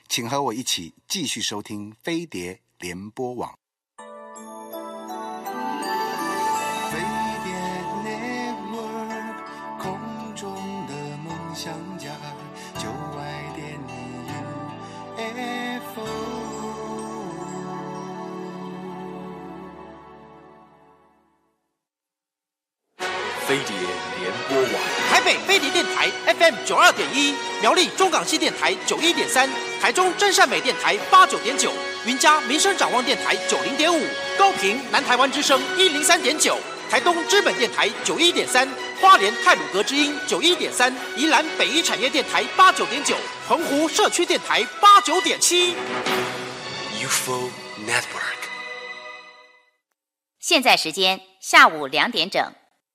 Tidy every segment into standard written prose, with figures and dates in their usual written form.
请和我一起继续收听飞碟联播网。飞碟 Network 空中的梦想家，9爱.1 UFO。 飞碟联播网， 台北飞碟电台 FM 92.1，苗栗中港系电台91.3，台中真善美电台89.9，云嘉民生展望电台90.5，高屏南台湾之声103.9，台东知本电台91.3，花莲太鲁阁之音91.3，宜兰北一产业电台89.9，澎湖社区电台89.7。 UFO Network。 现在时间下午2点整。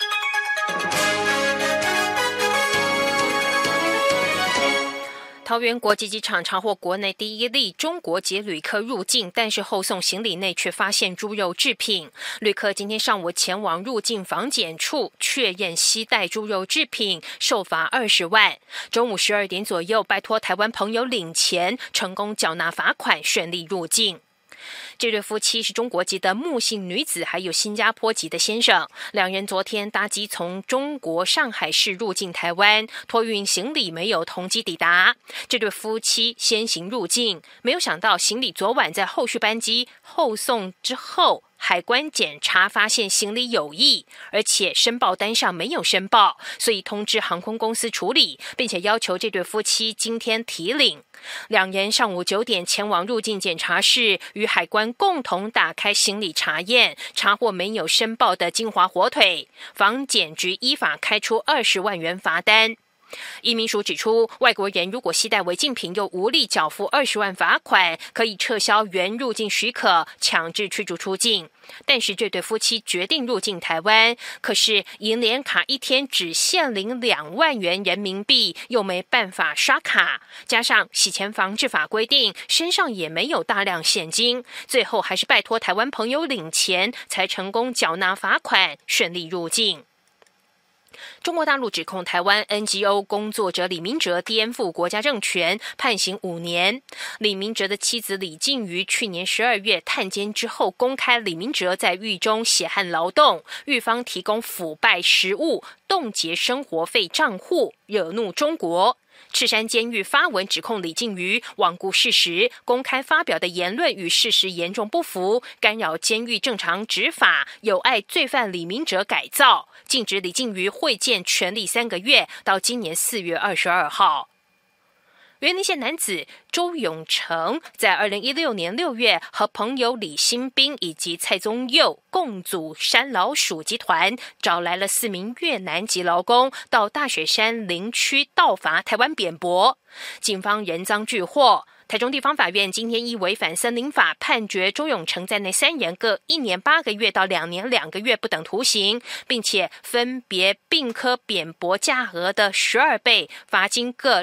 桃园国际机场查获国内第一例中国籍旅客入境，但是后送行李内却发现猪肉制品。旅客今天上午前往入境防检处确认携带猪肉制品，受罚20万。中午12点左右，拜托台湾朋友领钱，成功缴纳罚款，顺利入境。这对夫妻是中国籍的穆姓女子，还有新加坡籍的先生。两人昨天搭机从中国上海市入境台湾，托运行李没有同机抵达。这对夫妻先行入境，没有想到行李昨晚在后续班机后送之后，海关检查发现行李有异，而且申报单上没有申报，所以通知航空公司处理，并且要求这对夫妻今天提领。两人上午9点前往入境检查室，与海关共同打开行李查验，查获没有申报的金华火腿，防检局依法开出20万元罚单。移民署指出，外国人如果携带违禁品又无力缴付20万罚款，可以撤销原入境许可，强制驱逐出境。但是这对夫妻决定入境台湾，可是银联卡一天只限领2万元人民币，又没办法刷卡，加上洗钱防治法规定，身上也没有大量现金，最后还是拜托台湾朋友领钱，才成功缴纳罚款，顺利入境。中国大陆指控台湾 NGO 工作者李明哲颠覆国家政权，判刑5年。李明哲的妻子李静瑜去年12月探监之后，公开李明哲在狱中血汗劳动，狱方提供腐败食物，冻结生活费账户，惹怒中国。赤山监狱发文指控李静瑜罔顾事实，公开发表的言论与事实严重不符，干扰监狱正常执法，有碍罪犯李明哲改造，禁止李静瑜会见权力3个月，到今年4月22号。员林县男子周永成在2016年6月和朋友李新斌以及蔡宗佑共组山老鼠集团，找来了4名越南籍劳工到大雪山林区盗伐台湾扁柏，警方人赃俱获。台中地方法院今天依违反森林法，判决周永成在内3人各1年8个月到2年2个月不等徒刑，并且分别并科扁柏价额的12倍，罚金各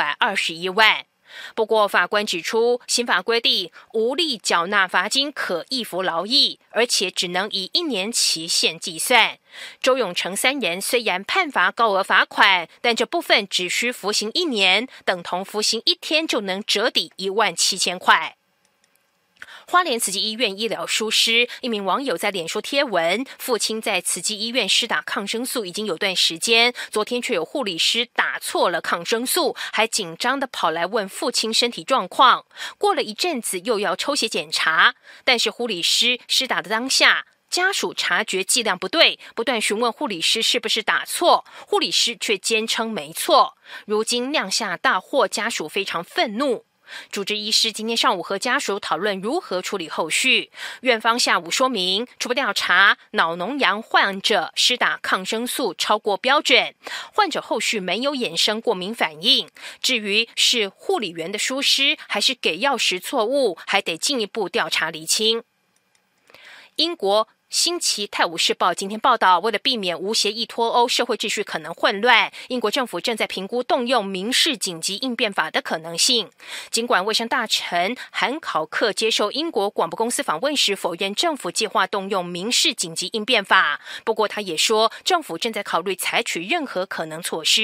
621万。不过法官指出，新法规定无力缴纳罚金可易服劳役，而且只能以1年期限计算。周永成3人虽然判罚高额罚款，但这部分只需服刑1年，等同服刑1天就能折抵17000块。花莲慈济医院医疗疏失，一名网友在脸书贴文，父亲在慈济医院施打抗生素已经有段时间，昨天却有护理师打错了抗生素，还紧张地跑来问父亲身体状况。过了一阵子又要抽血检查，但是护理师施打的当下，家属察觉剂量不对，不断询问护理师是不是打错，护理师却坚称没错。如今酿下大祸，家属非常愤怒。主治医师今天上午和家属讨论如何处理后续。院方下午说明，初步调查脑脓疡患者施打抗生素超过标准，患者后续没有衍生过敏反应。至于是护理员的疏失，还是给药时错误，还得进一步调查厘清。英国新奇泰晤士报今天报道，为了避免无协议脱欧，社会秩序可能混乱，英国政府正在评估动用民事紧急应变法的可能性。尽管卫生大臣韩考克接受英国广播公司访问时否认政府计划动用民事紧急应变法，不过他也说政府正在考虑采取任何可能措施。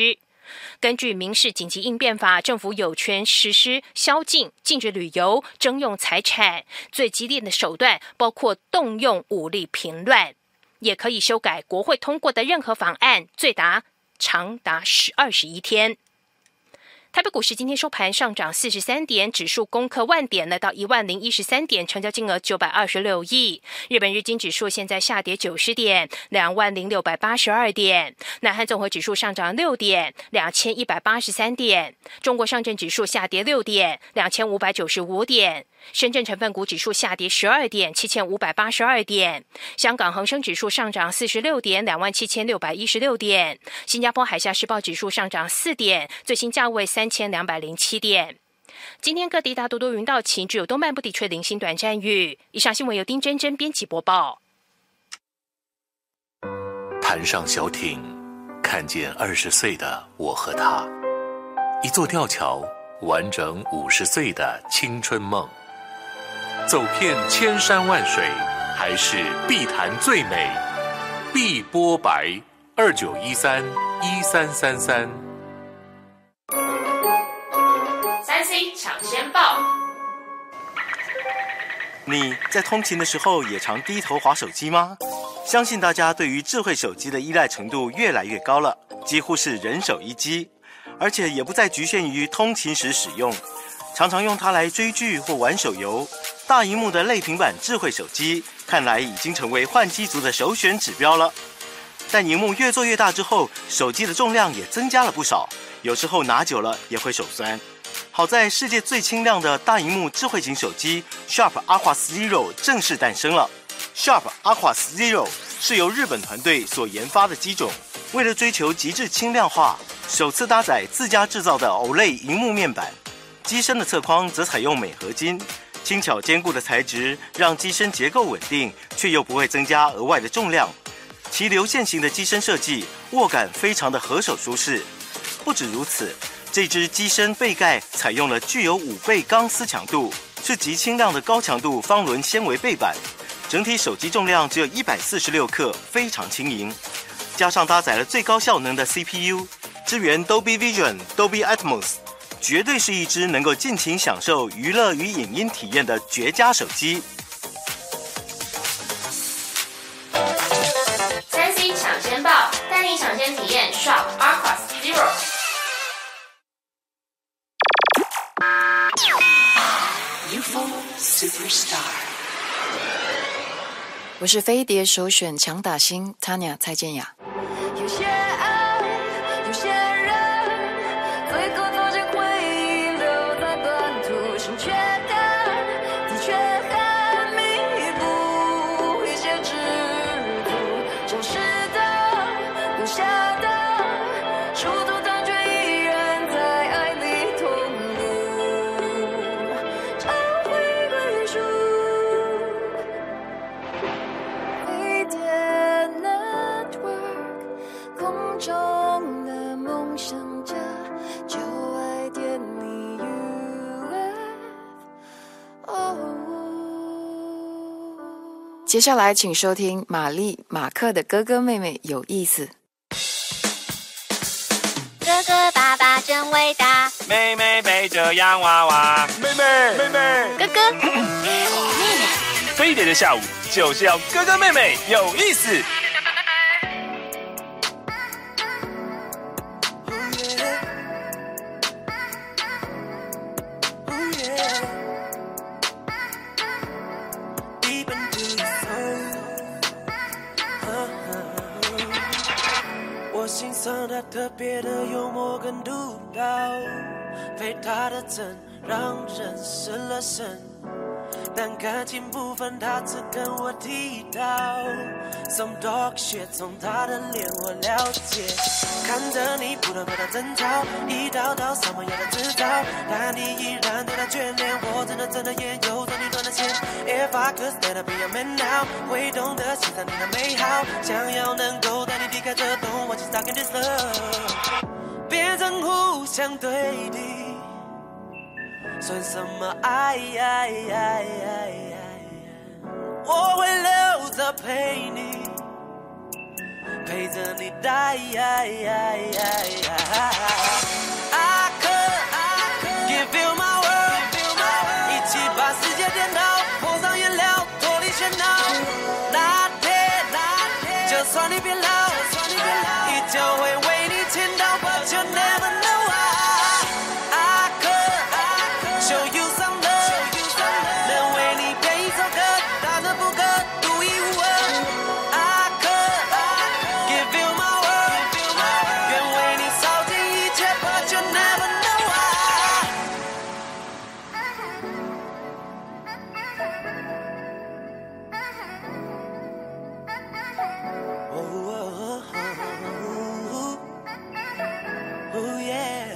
根据民事紧急应变法，政府有权实施宵禁、禁止旅游、征用财产，最激烈的手段包括动用武力平乱，也可以修改国会通过的任何法案，长达21天。台北股市今天收盘上涨43点，指数攻克万点，来到10013点，成交金额926亿。日本日经指数现在下跌90点，20682点。南韩综合指数上涨6点，2183点。中国上证指数下跌6点，2595点。深圳成分股指数下跌12点，7582点。香港恒生指数上涨46点，27616点。新加坡海峡时报指数上涨4点，最新价位3207点。今天各地大多云到晴，只有东半部地区零星短暂雨。以上新闻由丁真真编辑播报。 潭上小艇，看见20岁的我和他，一座吊桥，完整50岁的青春梦。走遍千山万水，还是碧潭最美。碧波白29131333。 3C 抢先报。 你在通勤的时候也常低头滑手机吗？相信大家对于智慧手机的依赖程度越来越高了，几乎是人手一机，而且也不再局限于通勤时使用，常常用它来追剧或玩手游。大萤幕的类平板智慧手机看来已经成为换机族的首选指标了。但萤幕越做越大之后，手机的重量也增加了不少，有时候拿久了也会手酸。好在世界最轻量的大萤幕智慧型手机 Sharp Aquos Zero 正式诞生了。Sharp Aquos Zero 是由日本团队所研发的机种，为了追求极致轻量化，首次搭载自家制造的 OLED 萤幕面板，机身的侧框则采用镁合金，轻巧坚固的材质让机身结构稳定，却又不会增加额外的重量。其流线型的机身设计，握感非常的合手舒适。不止如此，这只机身背盖采用了具有5倍钢丝强度，是极轻量的高强度方纶纤维背板，整体手机重量只有146克，非常轻盈。加上搭载了最高效能的 CPU， 支援 Dolby Vision、Dolby Atmos， 绝对是一只能够尽情享受娱乐与影音体验的绝佳手机。 3C 抢先报，带你抢先体验 Sharp Aquos Zero。UFO Superstar。 我是飞碟首选强打星 Tanya 蔡健雅。 有些爱，有些人，最后走进回忆，留在本土，心却感，的确很弥补一些制度，真实的，留下的，殊途同却依然在爱里同路，找回归属。中的梦想家，就爱点你 UFO。 接下来请收听玛丽马克的哥哥妹妹有意思。 哥哥爸爸真伟大， 妹妹背着洋娃娃，妹妹哥哥妹妹。飞碟的下午就是要哥哥妹妹有意思。 我欣赏他特别的幽默跟独到，非他的真让人失了神，但感情部分他只跟我提到 Some dog shit， 从他的脸我了解，看着你不断对他争吵，一道道上门要的制造，但你依然对他眷恋，我真的也有着你断的线。 If I could stand up be a man now， 会懂得欣赏你的美好，想要能够带你离开这洞，我就 stuck in this love， 变成互相对敌，算什么爱？我会留着陪你， 陪着你待。I could give you my world， 一起把世界颠倒，碰上颜料，脱离喧闹。那天，就算你变老，依旧会为你倾倒。But you never know I could show you some love， 能为你编一首歌，大声副歌，独一无二。I could give you my world， 愿为你烧尽一切。But you never know Oh yeah，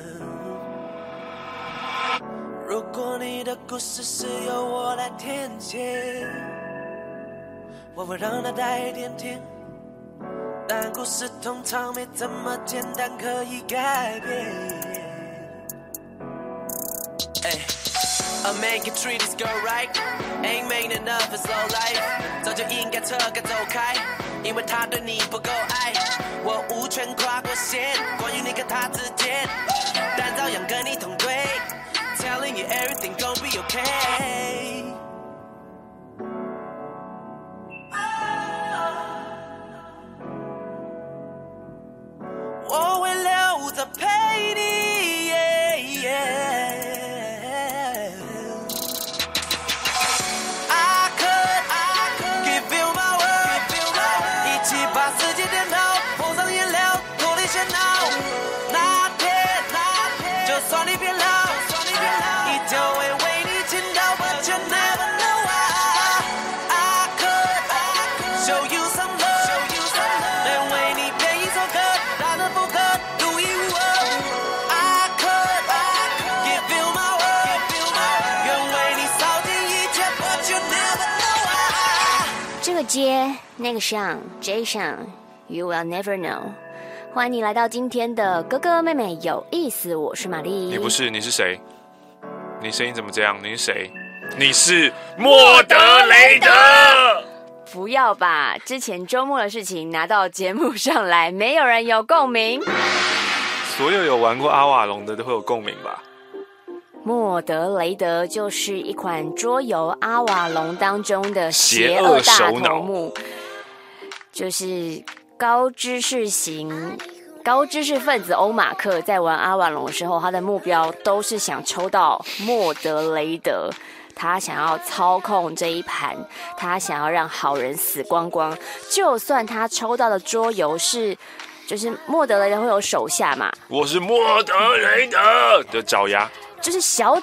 如果你的故事是由我来填写，我会让它带一点甜，但故事通常没这么简单可以改变。I'll make you treat this girl right， ain't made enough is low life， 早就应该撤该走开，因为他对你不够爱，我无权跨过线，关于你跟他之间，但照样跟你同队 ，Telling you everything gon' be okay。我会留着陪你。I could give you my world， 一起把世界颠倒，碰上颜料，脱离喧闹。那天，就算你变老，依旧会为你倾倒。But you never know I could show you some love， 能为你编一首歌，大声副歌，独一无二。I could give you my world， 愿为你烧尽一切。But you never know I。 这个街，那个上 ，J 上 ，You will never know。欢迎你来到今天的哥哥妹妹有意思，我是玛丽。 你不是，你是谁？你声音怎么这样？你是谁？你是莫德雷德。 不要把之前周末的事情拿到节目上来，没有人有共鸣。 所有玩过阿瓦隆的都会有共鸣吧？ 莫德雷德就是一款桌游阿瓦隆当中的邪恶大头目，就是高知识分子欧马克在玩阿瓦隆的时候，他的目标都是想抽到莫德雷德，他想要操控这一盘，他想要让好人死光光。就算他抽到的桌游就是莫德雷德会有手下嘛， 我是莫德雷德的爪牙， 就是小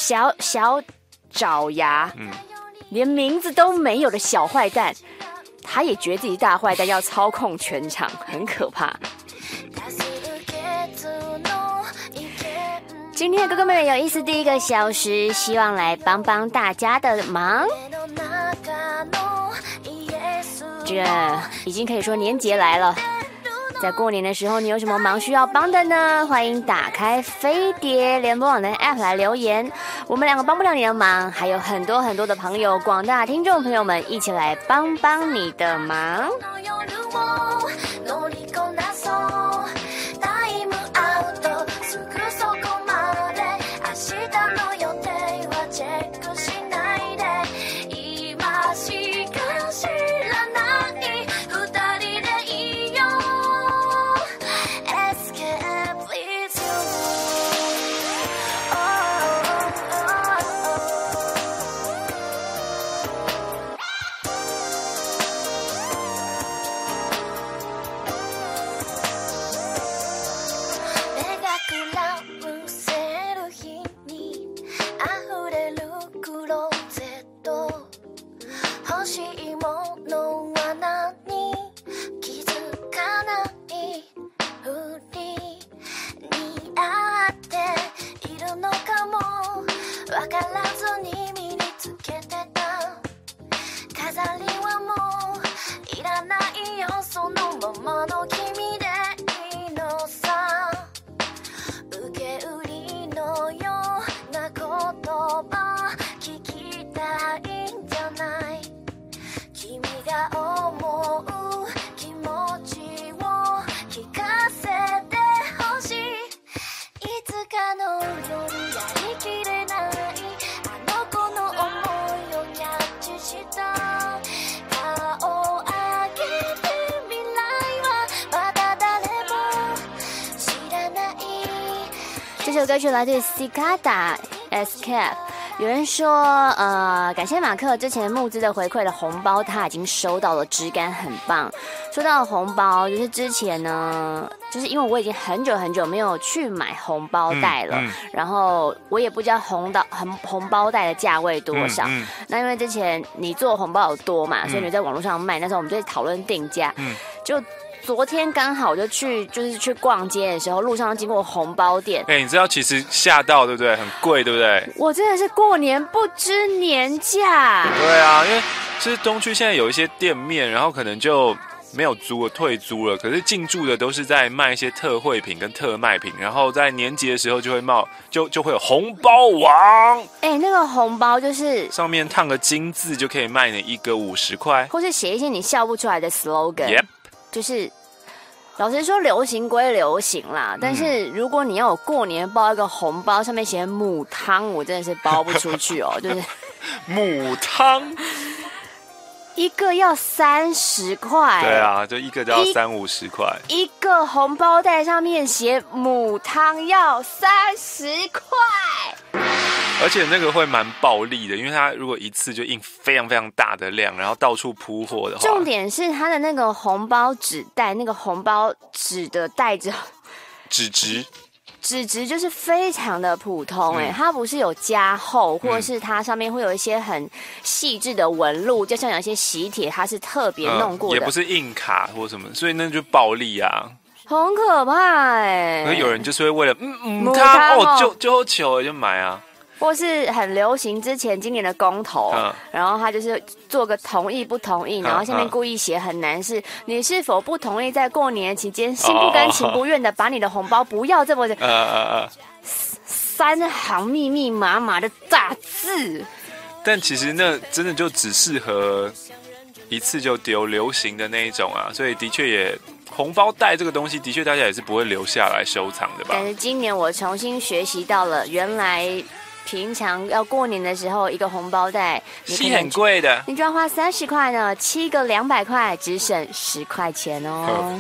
爪牙，连名字都没有的小坏蛋，他也觉得自己大坏蛋要操控全场，很可怕。今天哥哥妹妹有意思第一个小时，希望来帮帮大家的忙。这个已经可以说年节来了，在过年的时候你有什么忙需要帮的呢？欢迎打开飞碟联播网的 App 来留言，我们两个帮不了你的忙，还有很多很多的朋友，广大听众朋友们一起来帮帮你的忙。 首歌曲来自 Cicada Escape。有人说，感谢马克之前募资的回馈的红包，他已经收到了，质感很棒。说到红包，就是之前呢，就是因为我已经很久没有去买红包袋了，然后我也不知道红包袋的价位多少。那因为之前你做红包有多嘛，所以你在网络上卖，那时候我们就讨论定价，就。昨天刚好就去逛街的时候，路上经过红包店。 你知道其实吓到对不对？很贵对不对？ 我真的是过年不知年价。 对啊，因为其实东区现在有一些店面，然后可能就没有租了，退租了。可是进驻的都是在卖一些特惠品跟特卖品，然后在年节的时候就会就会有红包王。 那个红包就是上面烫个金字就可以卖你一个50块， 或是写一些你笑不出来的 slogan。就是老实说，流行归流行啦，但是如果你要我过年包一个红包，上面写母汤，我真的是包不出去哦。就是母汤， 一个要30块。 对啊，就一个就要30-50块。 一个红包袋上面写母汤要30块。 而且那个会蛮暴力的，因为它如果一次就印非常非常大的量，然后到处铺货的话， 重点是它的那个红包纸袋，那个红包纸的袋子， 纸质就是非常的普通它不是有加厚，或者是它上面会有一些很细致的纹路，就像有一些喜帖，它是特别弄过的， 也不是印卡或什么，所以那就暴力啊。 很可怕可是有人就是会为了他就求就买啊。 或是很流行之前今年的公投，然后他就是做个同意不同意，然后下面故意写很难是你是否不同意在过年期间心不甘情不愿的把你的红包不要这么3行密密麻麻的大字。 但其实那真的就只适合一次就丢流行的那一种啊，所以的确也红包袋这个东西的确大家也是不会留下来收藏的吧。 但是今年我重新学习到了，原来平常要过年的时候，一个红包袋是很贵的， 你就要花30块呢，7个200块，只省10块钱哦。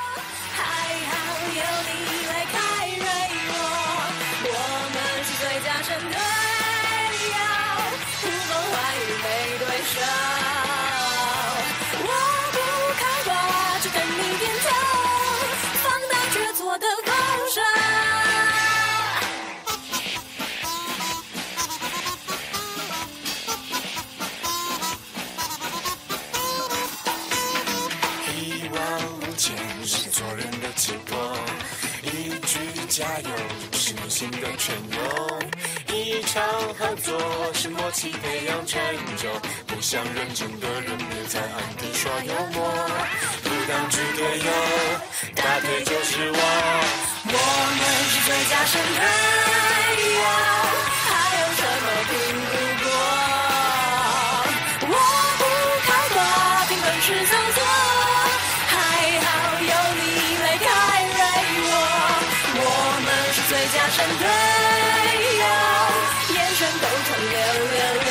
加油是内心的泉涌，一场合作是默契培养成就，不想认真的人别在暗地耍幽默，不当直队友，大腿就是我，我们是最佳神队友，还有什么拼不过？我不开挂，凭本事操作，还好有你来开瑞我，我们是最佳神队友，眼神都成666。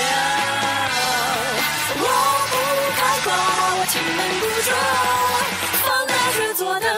我不开挂，我情门不着，放大制作的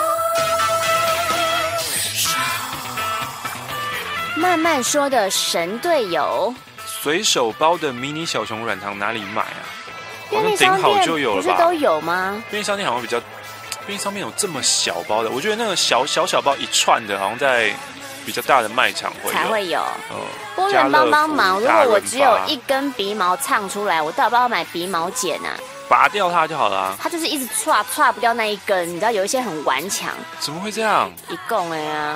慢慢说的神队友， 随手包的迷你小熊软糖哪里买啊？ 便利商店不是都有吗？ 便利商店好像比较，便利商店有这么小包的，我觉得那个小包一串的，好像在比较大的卖场才会有。不能帮忙，如果我只有一根鼻毛唱出来，我到底要不要买鼻毛剪啊？ 拔掉它就好了。 它就是一直歘不掉那一根，你知道有一些很顽强。 怎么会这样？ 一共的呀。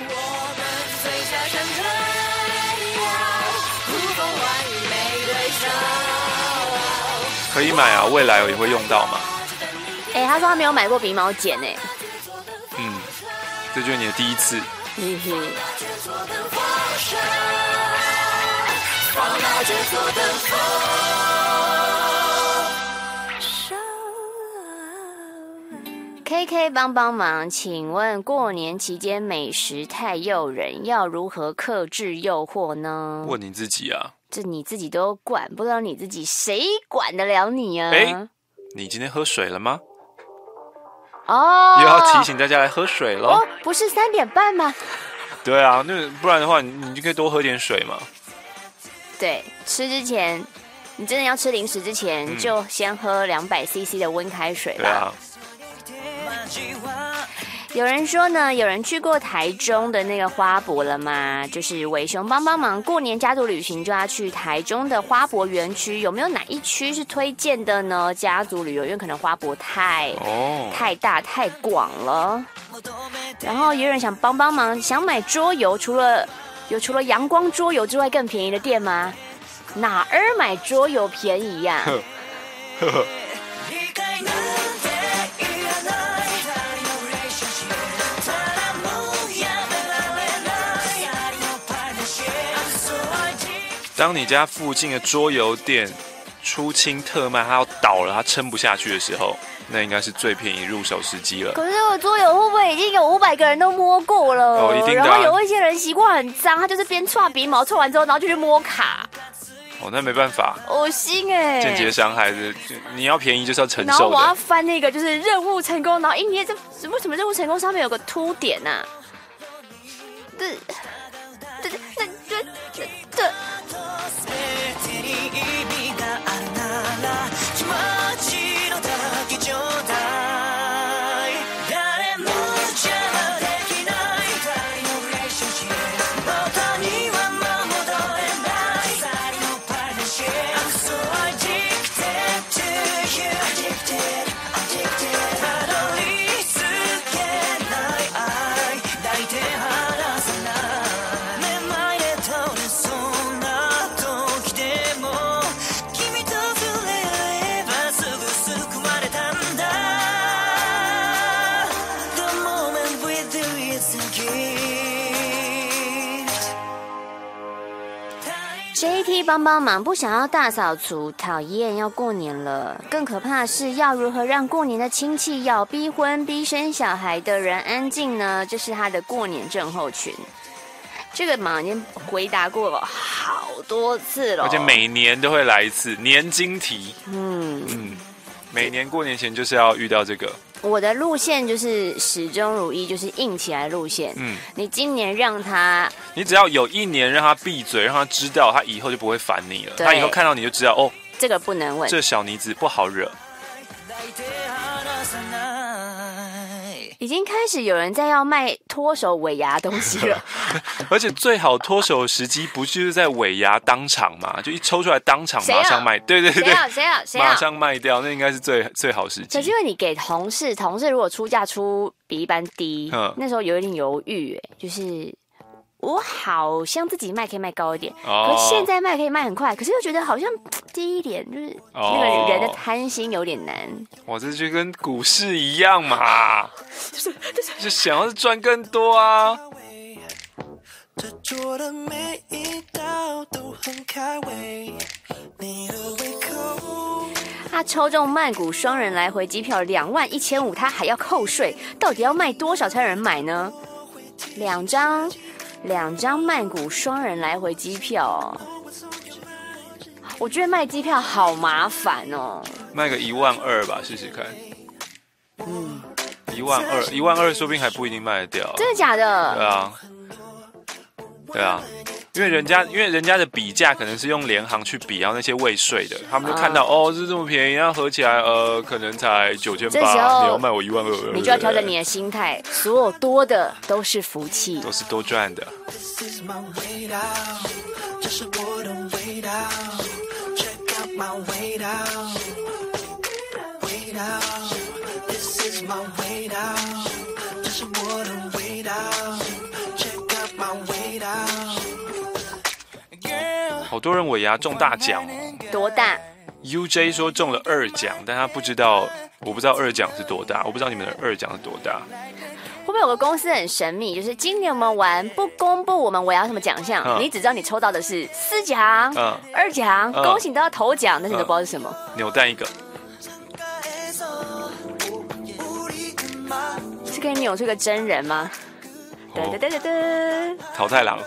可以买啊，未来也会用到嘛。 他说他没有买过鼻毛剪这就是你的第一次。 KK 帮忙，请问过年期间美食太诱人，要如何克制诱惑呢？ 问你自己啊， 这你自己都管不了你自己，谁管得了你啊？ 你今天喝水了吗？又又要提醒大家来喝水咯。 不是3点半吗？ 对啊，那不然的话，你就可以多喝点水嘛。 对，吃之前，你真的要吃零食之前，就先喝200cc 的温开水吧。 对啊。 有人说呢，有人去过台中的那个花博了吗？就是伟雄帮忙，过年家族旅行就要去台中的花博园区，有没有哪一区是推荐的呢？家族旅游，因为可能花博太大太广了。然后也有人想帮忙，想买桌游，除了阳光桌游之外更便宜的店吗？哪儿买桌游便宜呀？ 当你家附近的桌游店出清特卖，它要倒了，它撑不下去的时候，那应该是最便宜入手时机了。 可是这个桌游会不会已经有500个人都摸过了？ 哦，一定的啊。 然后有一些人习惯很脏，他就是边搓鼻毛，搓完之后，然后就去摸卡。 哦，那没办法， 恶心哎！ 间接伤害的，你要便宜就是要承受的。 然后我要翻那个就是任务成功，然后捏这为什么任务成功上面有个凸点啊？这。JT 帮忙，不想要大扫除，讨厌，要过年了。更可怕的是，要如何让过年的亲戚要逼婚、逼生小孩的人安静呢？这是他的过年症候群。这个已经回答过了好多次了， 而且每年都会来一次年经题。每年过年前就是要遇到这个。 我的路线就是始终如一，就是硬起来路线。你今年让他， 你只要有一年让他闭嘴，让他知道，他以后就不会烦你了。他以后看到你就知道，哦， 这个不能问， 这小妮子不好惹。 已经开始有人在要卖脱手尾牙东西了， 而且最好脱手的时机不就是在尾牙当场嘛？就一抽出来当场马上卖，对， 谁要马上卖掉，那应该是最好时机。 可是因为你给同事如果出价出比一般低，那时候有一点犹豫，就是我好像自己卖可以卖高一点，可是现在卖可以卖很快，可是又觉得好像低一点，就是那个人的贪心有点难。 哇，这就跟股市一样嘛，就想要赚更多啊。 他抽中曼谷双人来回机票21500，他还要扣税，到底要卖多少才有人买呢？两张曼谷双人来回机票，我觉得卖机票好麻烦哦。 卖个12000吧，试试看。12000说不定还不一定卖得掉。 真的假的？ 对啊，因为人家的比价可能是用联行去比，然后那些未税的，他们就看到是这么便宜，然后合起来可能才9800，你要卖我12000， 你就要调整你的心态，所有多的都是福气， 都是多赚的。好多人尾牙中大奖哦， 多大 ？UJ 说中了2奖，但他不知道，我不知道2奖是多大，我不知道你们的2奖是多大。 会不会有个公司很神秘，就是今年我们玩不公布我们尾牙什么奖项，你只知道你抽到的是4奖、2奖，恭喜你都要头奖，但是你都不知道是什么。 扭蛋一个， 是可以扭出个真人吗？ 桃太郎。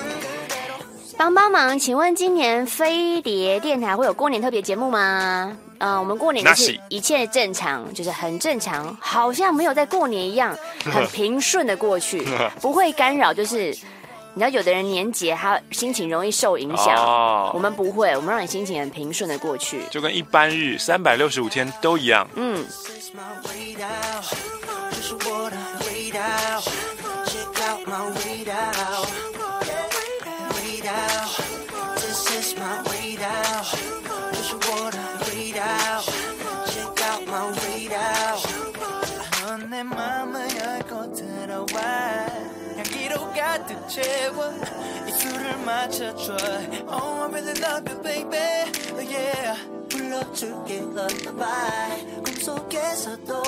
帮忙，请问今年飞碟电台会有过年特别节目吗？ 我们过年就是一切正常，就是很正常，好像没有在过年一样，很平顺的过去，不会干扰。就是你知道，有的人年节他心情容易受影响，我们不会，我们让你心情很平顺的过去， 就跟一般日365天都一样。 내 맘을 열고 들어와 향기로 가득 채워 입술을 맞춰줘 Oh I really love you baby oh, yeah 불러줄게 lullaby 꿈속에서도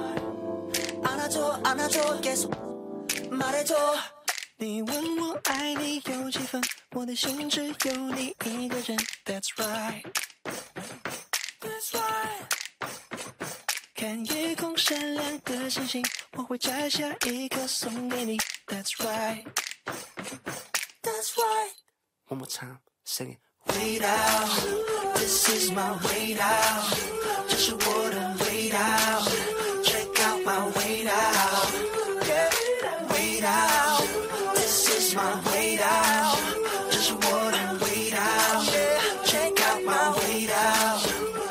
안아줘 안아줘 계속 말해줘你问我爱你有几分我的心只有你一个人 That's right That's right看夜空闪亮的星星，我会摘下一颗送给你。That's right, that's right. One more time, sing it. Way down, this is my way down. 这是我的味道 Check out my way down, way down. This is my way down. 这是我的味道 Check out my way down.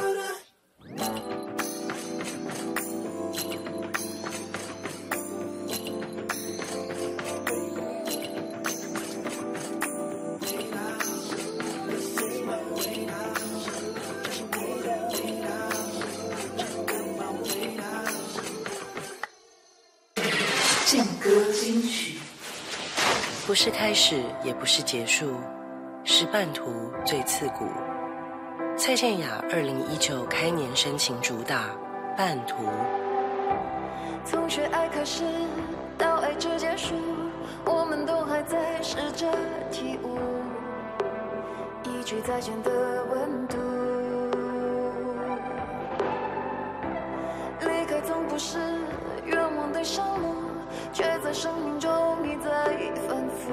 劲歌金曲，不是开始，也不是结束，是半途最刺骨。蔡健雅2019开年深情主打《半途》。 从学爱开始到爱至结束，我们都还在试着体悟一句再见的温度。离开总不是愿望的上路，却在生命中一再反复，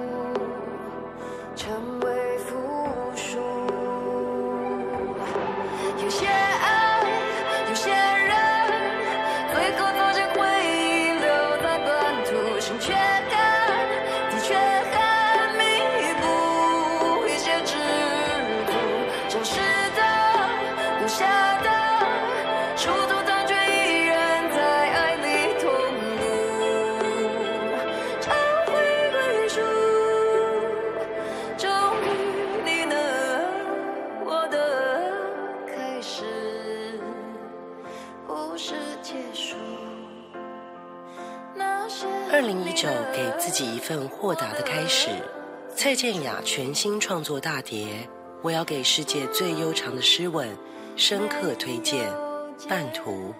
成为负数。有些爱，有些人，最后走进回忆，留在半途，心却感的确很弥补一些桎梏，真实的，留下的，殊途当却依然在爱里同路，找回归属，终于你呢，我的开始不是结束。 2019给自己一份豁达的开始，蔡健雅全新创作大碟，我要给世界最悠长的诗吻深刻推荐《半途》。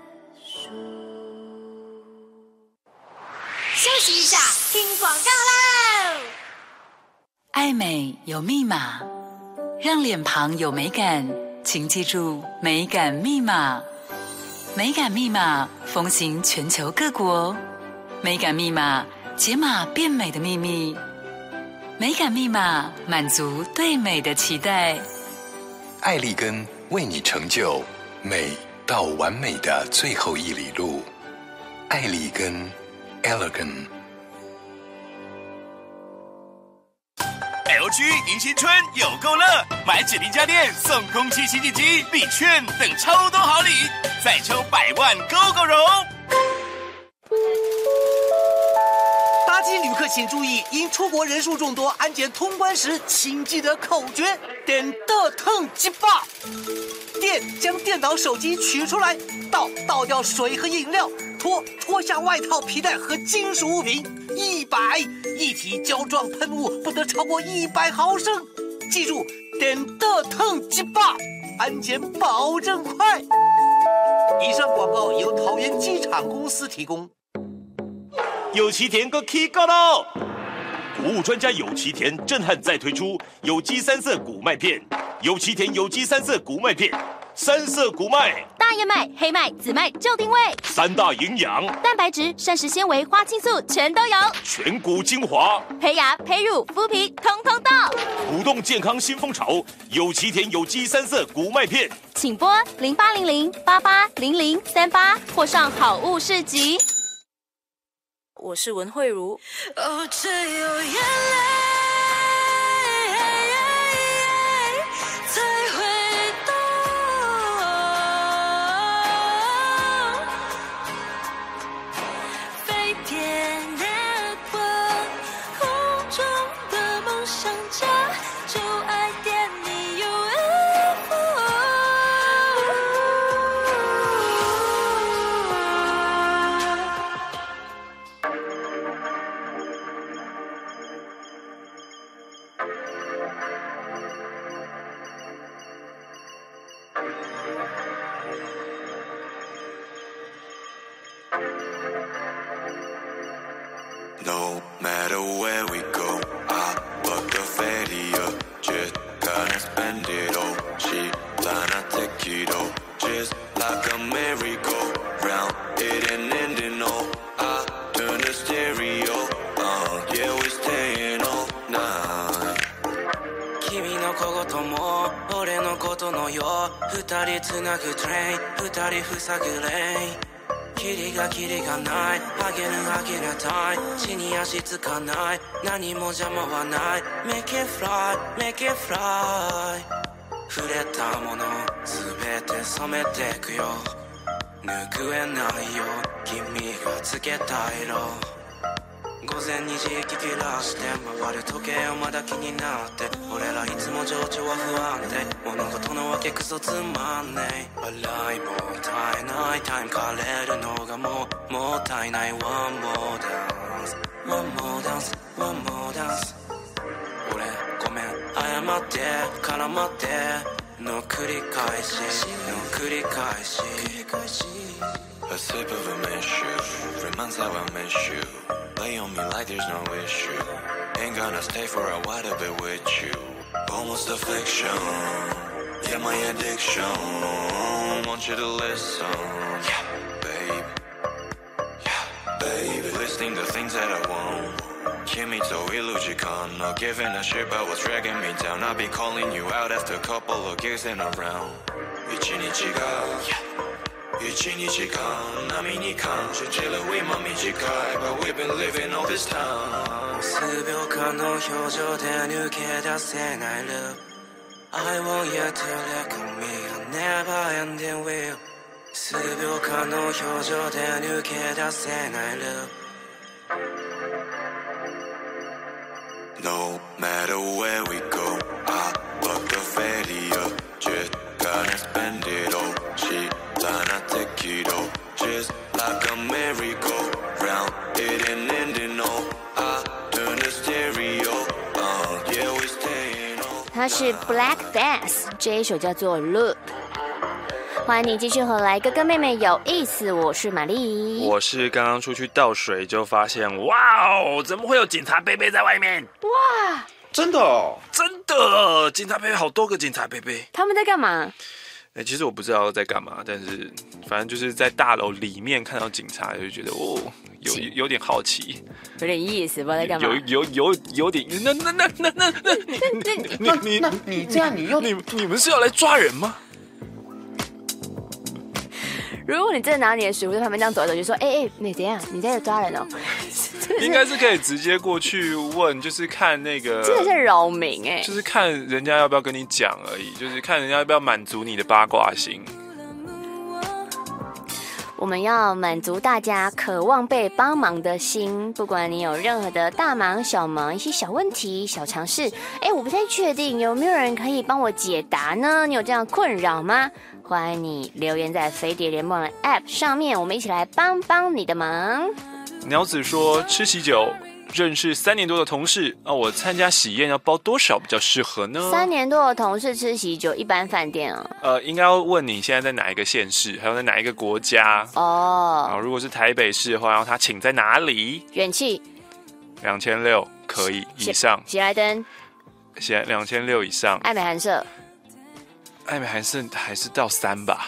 休息一下，听广告喽。 爱美有密码，让脸庞有美感，请记住美感密码。美感密码风行全球各国，美感密码解码变美的秘密，美感密码满足对美的期待。 艾丽根为你成就美到完美的最后一里路。艾丽根 Elegant。 LG 迎新春有够乐，买指定家电送空气清净机、礼券等超多好礼，再抽100万勾勾荣。 搭机旅客请注意，因出国人数众多，安检通关时请记得口诀：点的腾击吧。电将电脑、手机取出来，倒掉水和饮料，脱下外套、皮带和金属物品。100一体胶状喷雾不得超过100毫升。记住，点的腾击吧，安检保证快。以上广告由桃园机场公司提供。 有奇田哥 K 高喽！谷物专家有奇田震撼再推出有机3色谷麦片，有奇田有机3色谷麦片三色谷麦， 大燕麦、黑麦、紫麦就定位 ，3大营养， 蛋白质、膳食纤维、花青素全都有， 全谷精华， 胚芽、胚乳、麸皮通通到。 鼓动健康新风潮，有奇田有机三色谷麦片， 请拨0800880038或上好物市集。 我是文慧茹。 哦，只有眼泪才会懂，飞碟 Network 空中的梦想家，就爱点你 No matter where we go, I fuck the radio. Just gonna spend it all. She gonna take it all. Just like a merry-go-round, it ain't ending all. I turn the stereo on, yeah, we're staying all night. 君の小言も俺のことのよう二人つなぐトレイン二人塞ぐレインキリがないあげるたい地に足つかない何も邪魔はない Make it fly Make it fly 触れたもの全て染めてくよ拭えないよ君がつけた色午前2時聞き出して回る時計をまだ気になって俺らいつも情緒は不安定物事のわけクソつまんねえ笑いも絶えないタイム枯れるのがもったいない One more dance One more dance One more dance 俺ごめん謝って絡まっての繰り返し A sip of a issue reminds how I miss you. Lay on me like there's no issue. Ain't gonna stay for a while to be with you. Almost a fiction, yeah, my addiction. Want you to listen, yeah, babe. Yeah, baby. Listing the things that I want. Kimi to illusion, not giving a shit about what's dragging me down. I'll be calling you out after a couple of years in a round. 一日が 一日間波に感じてる今短い But we've been living all this time 数秒間の表情で抜け出せない Loop I want you to let me never ending with 数秒間の表情で抜け出せない Loop No matter where we go I fuck the radio Just gonna spend it all She gonna take it all Just like a merry-go-round It ain't ending all I turn the stereo on Yeah, we're staying on 它是 Black Bass 这一首叫做 Loop。 欢迎你继续回来，哥哥妹妹有意思，我是玛丽。 我是刚刚出去倒水就发现，哇哦，怎么会有警察贝贝在外面？ 哇， 真的哦，真的，警察贝贝好多个警察贝贝， 他们在干嘛？ 其实我不知道在干嘛，但是反正就是在大楼里面看到警察，就觉得哦，有点好奇， 有点意思，不知道在干嘛。 有点， 你这样你们是要来抓人吗？ 如果你真的拿你的水壶在旁边这样走一走，就说：“你怎样？你在抓人哦？” 应该是可以直接过去问，就是看那个， 真的是扰民就是看人家要不要跟你讲而已，就是看人家要不要满足你的八卦心。 我们要满足大家渴望被帮忙的心，不管你有任何的大忙小忙，一些小问题小常识，我不太确定有没有人可以帮我解答呢？你有这样困扰吗？欢迎你留言在飞碟联盟的 App 上面，我们一起来帮你的忙。 鸟子说吃喜酒，认识3年多的同事，我参加喜宴要包多少比较适合呢 ？3年多的同事吃喜酒，一般饭店应该要问你现在在哪一个县市，还有在哪一个国家哦。如果是台北市的话，然后他请在哪里？ 远气 2600可以以上， 喜来登 2600以上， 爱美寒舍暧昧还是到3吧。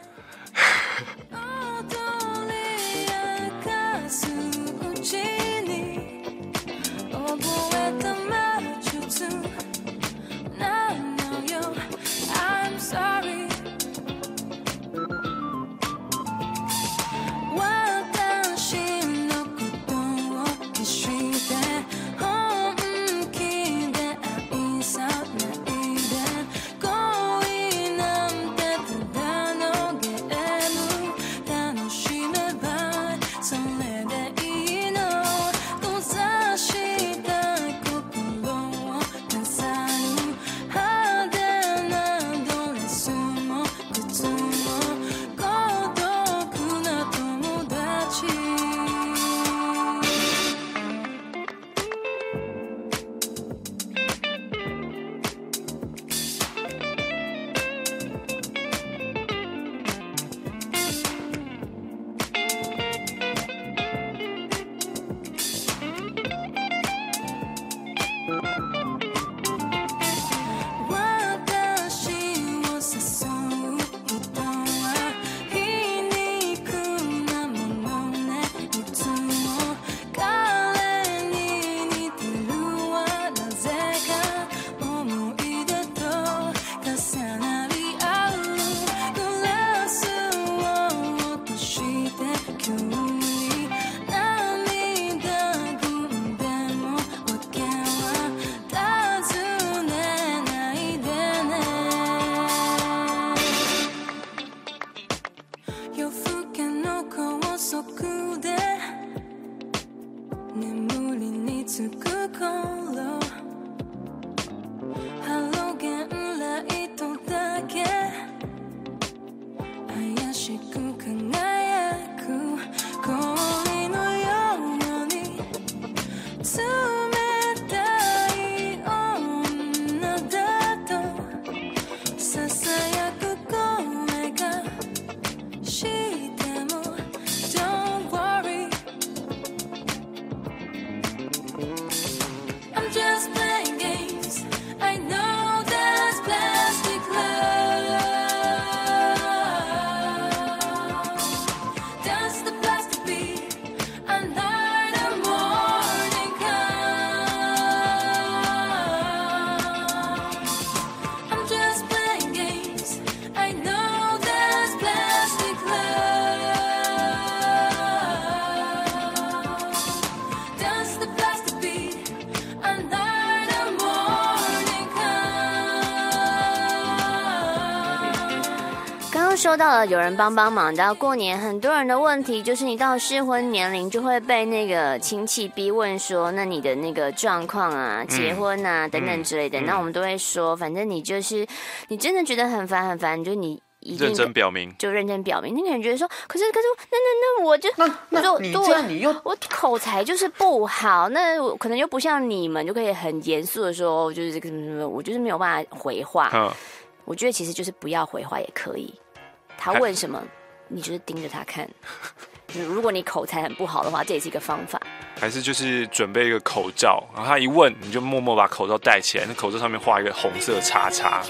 说到了有人帮忙，你知道过年很多人的问题就是你到适婚年龄就会被那个亲戚逼问说，那你的那个状况啊、结婚啊等等之类的，那我们都会说，反正你就是你真的觉得很烦很烦，就你一定认真表明， 就认真表明。那个人觉得说，可是那我就你这样你又我口才就是不好，那我可能又不像你们就可以很严肃的说，就是什么，我就是没有办法回话。我觉得其实就是不要回话也可以。他问什么，你就是盯着他看。如果你口才很不好的话，这也是一个方法。 还是就是准备一个口罩，然后他一问，你就默默把口罩戴起来，那口罩上面画一个红色叉叉。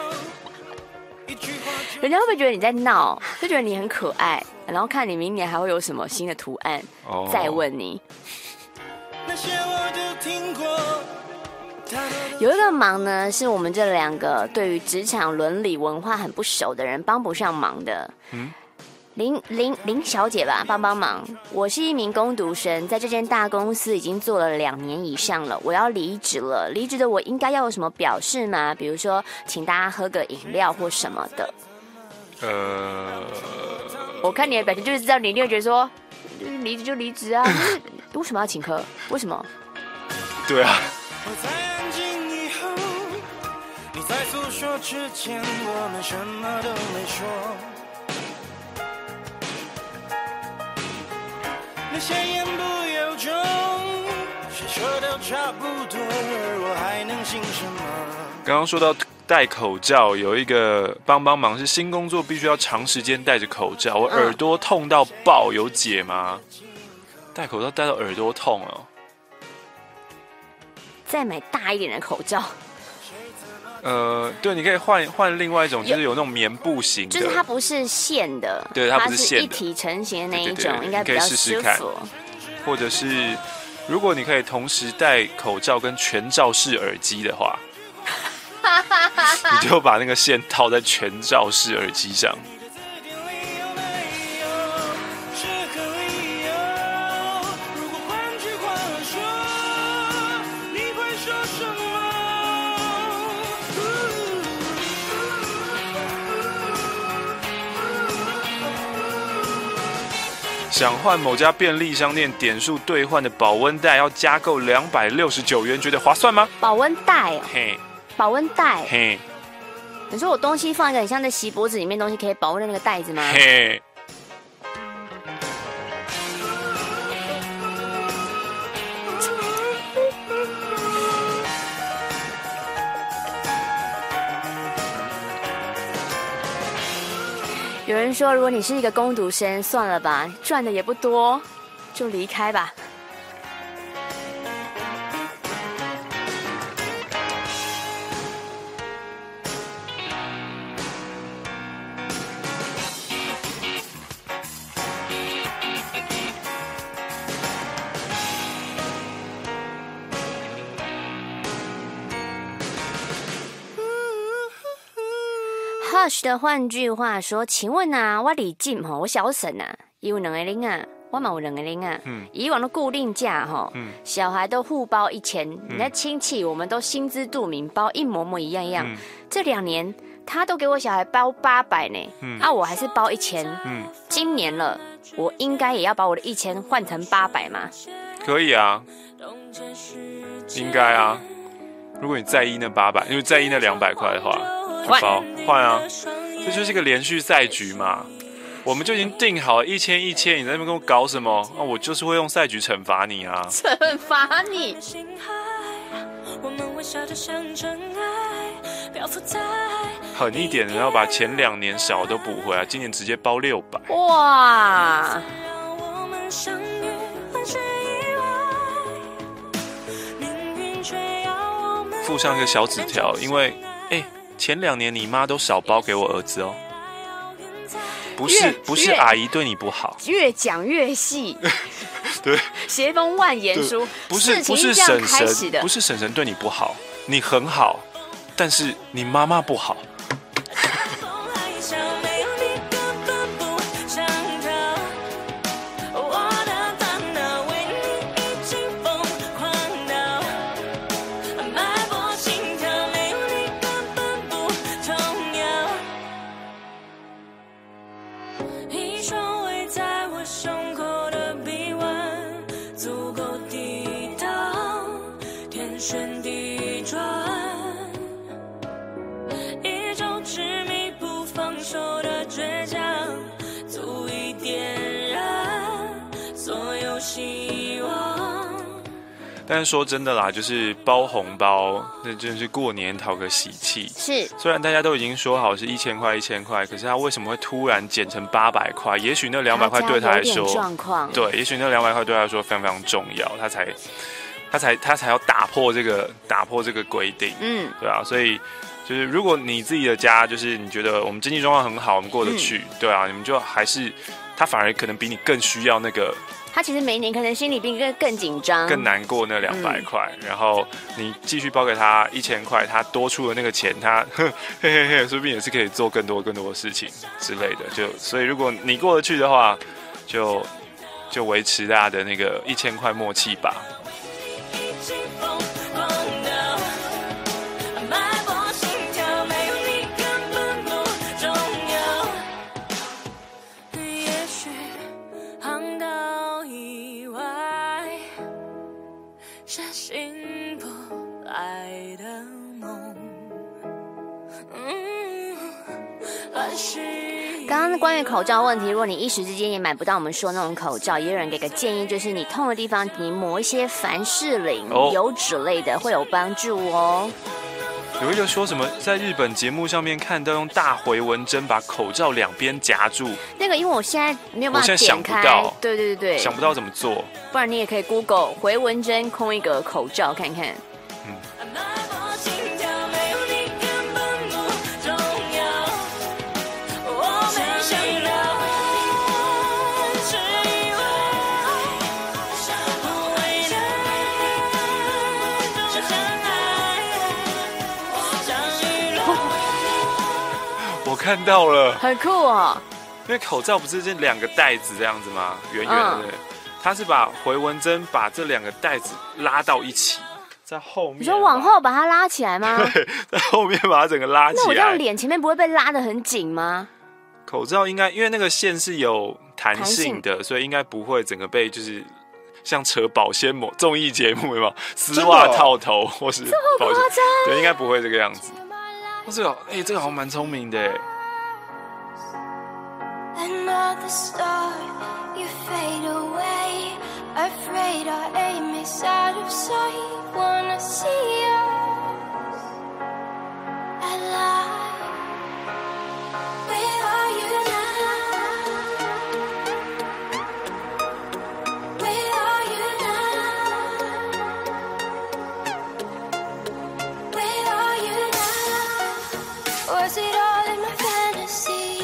人家会不会觉得你在闹？就觉得你很可爱，然后看你明年还会有什么新的图案，再问你。有一个忙呢，是我们这两个对于职场伦理文化很不熟的人帮不上忙的。林小姐吧，帮忙。我是一名工读生，在这间大公司已经做了2年以上了，我要离职了。离职的我应该要有什么表示吗？比如说，请大家喝个饮料或什么的。我看你的表情就是知道你一定会觉得说，离职就离职啊，为什么要请客？为什么？ 对啊。 你在诉说之前，我们什么都没说。那些言不由衷，谁说都差不多，我还能信什么？ 刚刚说到戴口罩，有一个帮忙是新工作必须要长时间戴着口罩，我耳朵痛到爆，有解吗？戴口罩戴到耳朵痛哦。 再买大一点的口罩。 对，你可以换另外一种，就是有那种棉布型的， 就是它不是线的， 对，它不是线的， 一体成型的那一种， 对， 应该比较舒服。 或者是，如果你可以同时戴口罩跟全罩式耳机的话，你就把那个线套在全罩式耳机上。想换某家便利商店点数兑换的保温袋，要加购269元，觉得划算吗？ 保温袋哦， 嘿， 保温袋， 嘿， 你说我东西放一个很像在锡箔纸里面东西可以保温的那个袋子吗？ 嘿。 有人说，如果你是一个工读生，算了吧，赚的也不多，就离开吧。Hush 的换句话说，请问啊，我礼金吼，我小婶啊，有2个零啊，我嘛有2个零啊。以往的固定价吼，小孩都互包1000，你的亲戚我们都心知肚明，包一模一样。这2年他都给我小孩包800呢，我还是包1000。今年了，我应该也要把我的1000换成800吗？ 可以啊，应该啊。如果你在意那800，因为在意那200块的话。换啊！这就是一个连续赛局嘛，我们就已经定好了1000，你在那边跟我搞什么？我就是会用赛局惩罚你啊！ 惩罚你！ 狠一点的，要把前2年少都补回来，今年直接包600。 哇！ 附上一个小纸条，因为前2年你妈都少包给我儿子哦，不是阿姨对你不好， 越讲越细， 对， 写封万言书， 不是婶婶对你不好，你很好，但是你妈妈不好。但是说真的啦，就是包红包，那真是过年讨个喜气。 是， 虽然大家都已经说好是1000块，可是他为什么会突然减成800块？也许那200块对他来说，对，也许那200块对他来说非常非常重要，他才要打破这个规定。对啊，所以就是如果你自己的家，就是你觉得我们经济状况很好，我们过得去，对啊，你们就还是他反而可能比你更需要那个。 他其实每一年可能心里比更紧张， 更难过那200块，然后你继续包给他1000块，他多出的那个钱，他嘿，说不定也是可以做更多的事情之类的。所以如果你过得去的话，就维持大家的那个1000块默契吧。 刚刚关于口罩问题，如果你一时之间也买不到我们说那种口罩，也有人给个建议，就是你痛的地方你抹一些凡士林、油脂类的会有帮助哦。 有一个说什么在日本节目上面看到用大回纹针把口罩2边夹住， 那个因为我现在没有办法点开， 我现在想不到， 对， 想不到怎么做， 不然你也可以 Google 回纹针空一个口罩看看。 看到了， 很酷哦。 因为口罩不是这2个袋子这样子吗？圆圆的，它是把回纹针把这2个袋子拉到一起，在后面。 你说往后把它拉起来吗？ 对，在后面把它整个拉起来。 那我这样脸前面不会被拉得很紧吗？ 口罩应该因为那个线是有弹性的，所以应该不会整个被就是像扯保鲜膜综艺节目有没有丝袜套头或是这么夸张？ 对，应该不会这个样子。这个这个好像蛮聪明的。 Another star, you fade away. Afraid our aim is out of sight. Wanna see us alive. Where are you now? Where are you now? Where are you now? Was it all in my fantasy?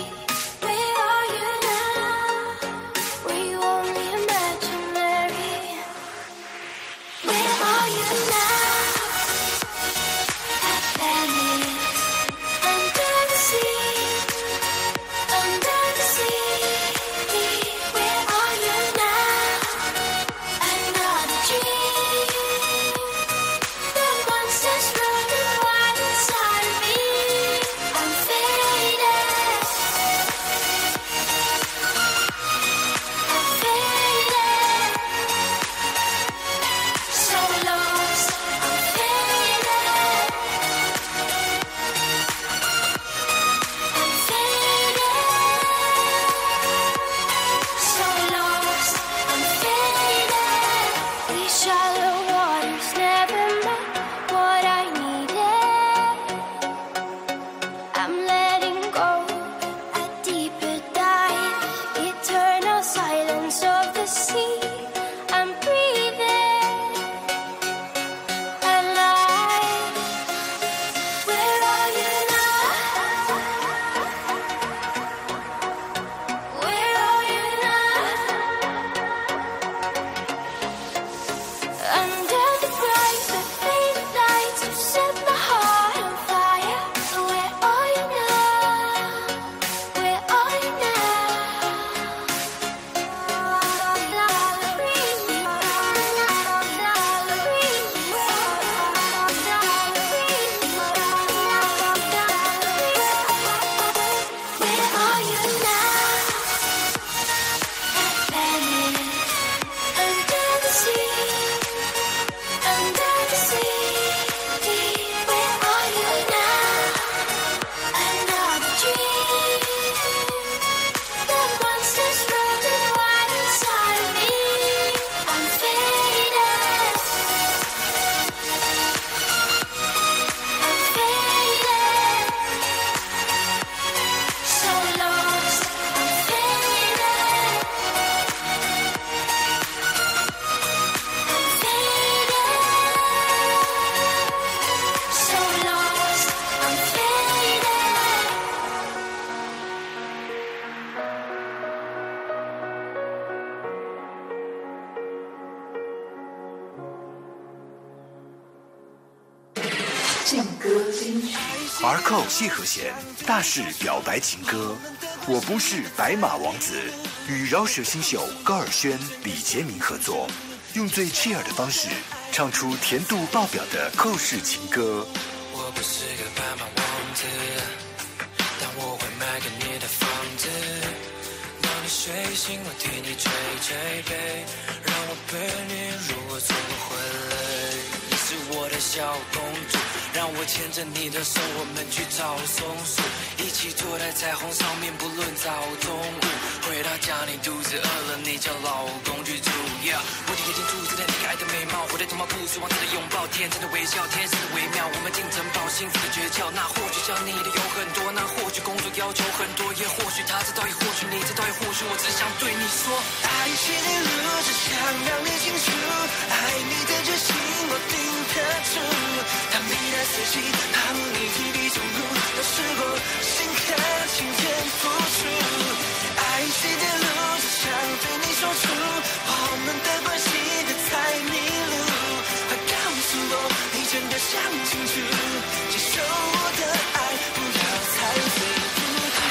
R 扣谢和弦大势表白情歌，我不是白马王子，与饶舌新秀高尔宣、李杰明合作，用最 chill 的方式唱出甜度爆表的扣式情歌。 我不是个白马王子，但我会买给你的房子，让你睡醒我替你吹吹背，让我陪你如果错过回来，你是我的小公主，让我牵着你的手，我们去找松鼠，一起坐在彩虹上面，不论早中午。回到家你肚子饿了，你叫老公去煮。Yeah， 我的眼睛注视着你可爱的美貌，我的头毛不是王子的拥抱，天真的微笑，天使的微妙，我们进城堡，幸福的诀窍。那或许像你的有很多，那或许公主要求很多，也或许他知道，也或许你知道，也或许我只想对你说，爱情的路只想让你清楚，爱你的决心我顶得住，当你的死心，当你提笔中路，有时候心甘情愿付出，爱情的路只想对你说出，我们的关系的才迷路，快告诉我你真的想清楚，接受我的爱，不要再自顾。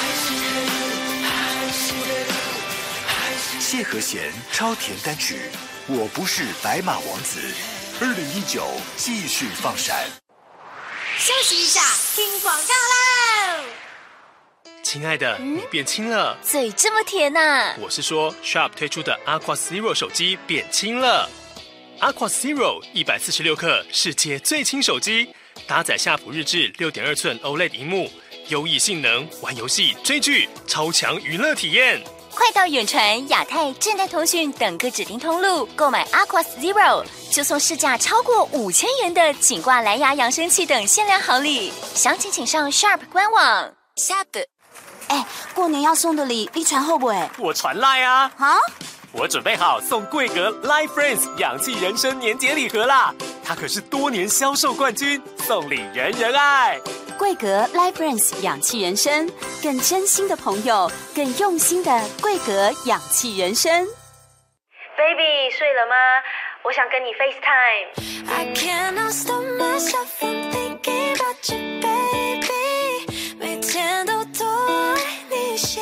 和弦超甜单曲《我不是白马王子》，2019继续放闪。 休息一下，听广告喽。 亲爱的，你变轻了， 嘴这么甜啊！ 我是说 Sharp 推出的 Aqua Zero 手机变轻了。Aqua Zero 146克，世界最轻手机，搭载夏普日志6.2寸 OLED 萤幕，优异性能，玩游戏、追剧，超强娱乐体验。 快到远传、亚太、正代通讯等各指定通路购买 Aqua Zero， 就送市价超过5000元的颈挂蓝牙扬声器等限量好礼。详情请上 Sharp 官网。 Sharp， 过年要送的礼，你传后不？ 我传赖啊！ 啊？ 我准备好送贵格 Life Friends 氧气人生年节礼盒啦！它可是多年销售冠军，送礼人人爱。 贵格 Life Friends 氧气人生，更真心的朋友，更用心的贵格氧气人生。 Baby 睡了吗？我想跟你 FaceTime。 I cannot stop myself from thinking about you, baby。 每天都多爱你些。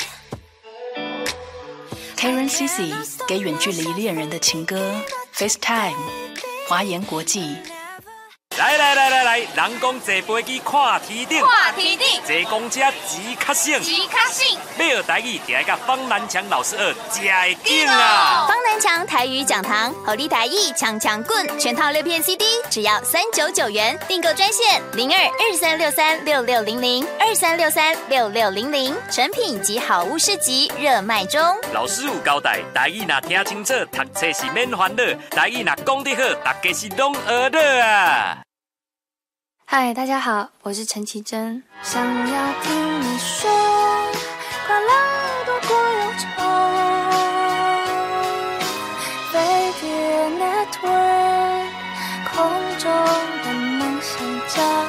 Karen CC 给远距离恋人的情歌 FaceTime， 华研国际。 来，人讲坐飞机看天顶，坐公车钱较省，要学台语，就要甲方南强老师学，才会劲啊！ 方南强台语讲堂，合力台语强棍，全套6片 CD， 只要399元。订购专线02-2363-6600 2363-6600，成品及好物市集热卖中。 老师有交代，台语若听清楚，读册是免烦恼；台语若讲得好，大家是拢学得啊！ 嗨，大家好，我是陈绮贞。想要听你说，快乐多过忧愁。飞碟 Network， 空中的梦想家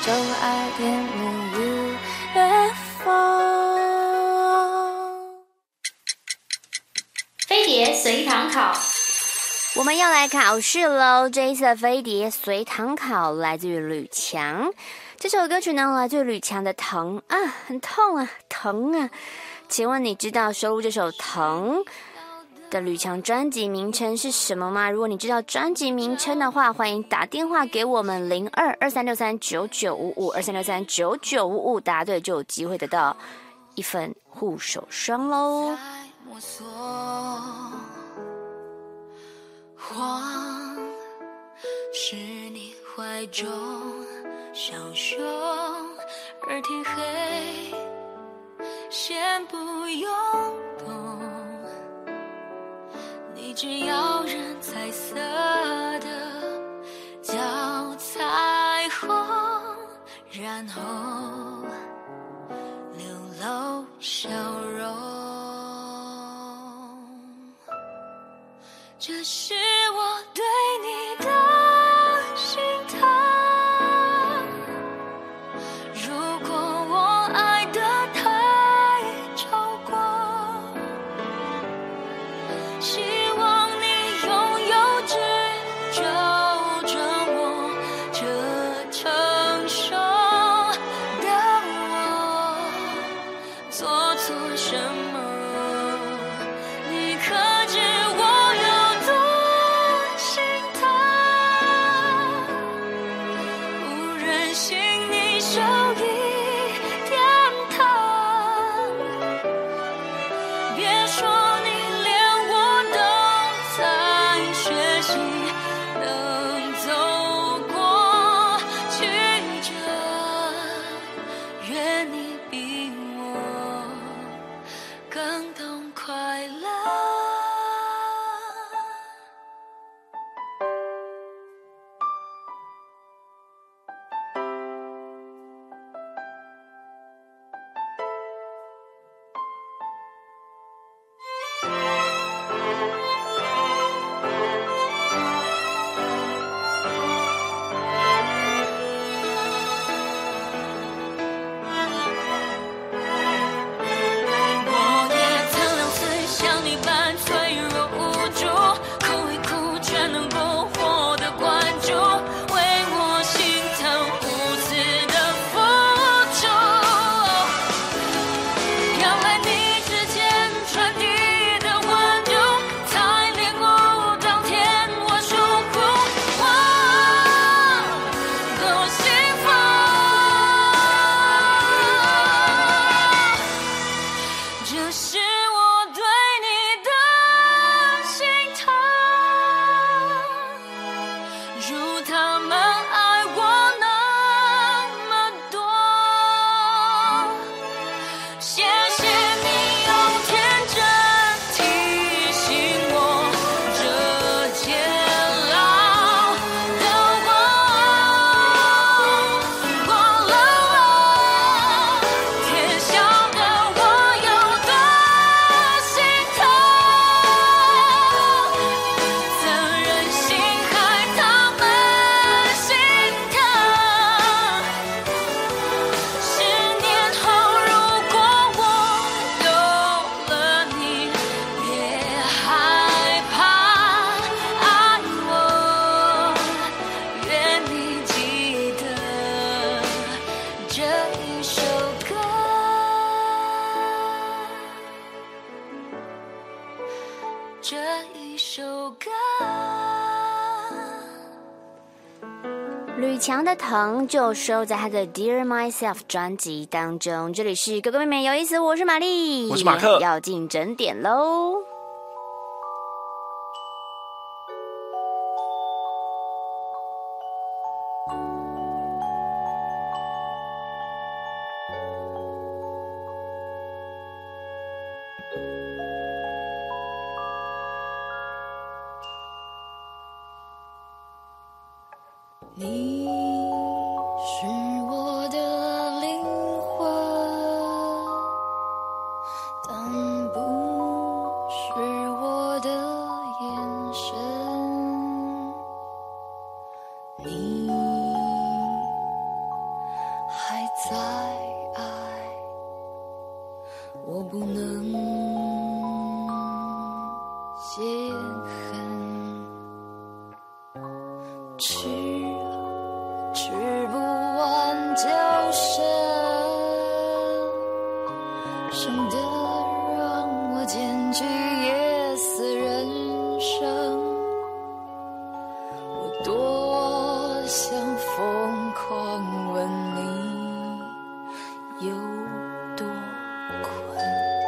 ，925 UFO。 飞碟随堂考。 我们要来考试喽！这一次的飞碟随堂考来自于吕强，这首歌曲呢来自于吕强的《疼》啊，很痛啊，疼啊！请问你知道收录这首《疼》的吕强专辑名称是什么吗？如果你知道专辑名称的话，欢迎打电话给我们02-2363-9955 2363-9955，答对就有机会得到1份护手霜喽。 慌是你怀中小熊，而天黑先不用动，你只要认彩色的叫彩虹，然后流露笑容。这是我对你的心疼，如果我爱得太超过，希望你拥有只纠正我这成熟的我做错什么，你可知我手一点疼，别说你连我都在学习，能走过曲折，愿你比我更懂快乐。 吕强的疼就收在他的 Dear Myself 专辑当中。这里是哥哥妹妹有意思，我是玛丽， 我是马克， 要进整点喽。 你是我的灵魂，但不是我的眼神。你还在爱，我不能泄恨。吃不完就剩，剩的让我兼具夜思人生。我多想疯狂问你有多困。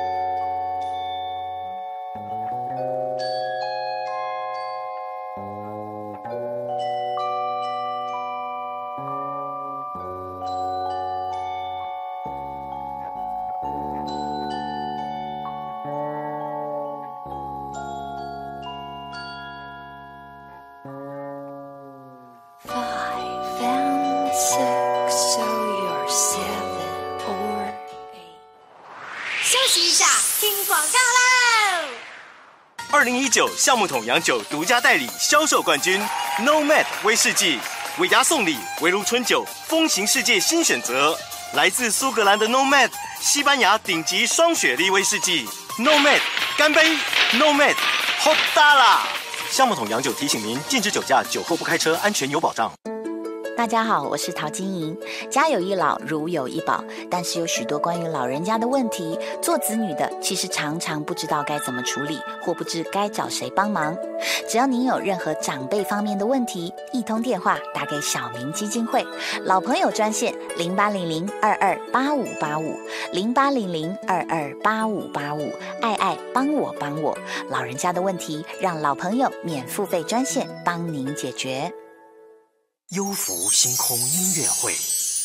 2019橡木桶洋酒独家代理销售冠军 Nomad 威士忌，尾牙送礼围炉春酒，风行世界新选择。来自苏格兰的 Nomad， 西班牙顶级双雪莉威士忌 Nomad， 干杯 Nomad Hot 大啦！橡木桶洋酒提醒您：禁止酒驾，酒后不开车，安全有保障。 大家好，我是陶晶莹。家有一老，如有一宝，但是有许多关于老人家的问题，做子女的其实常常不知道该怎么处理，或不知该找谁帮忙。只要您有任何长辈方面的问题，一通电话打给小明基金会老朋友专线0800-228585，0800-228585，爱爱帮我帮我，老人家的问题让老朋友免付费专线帮您解决。 幽浮星空音乐会。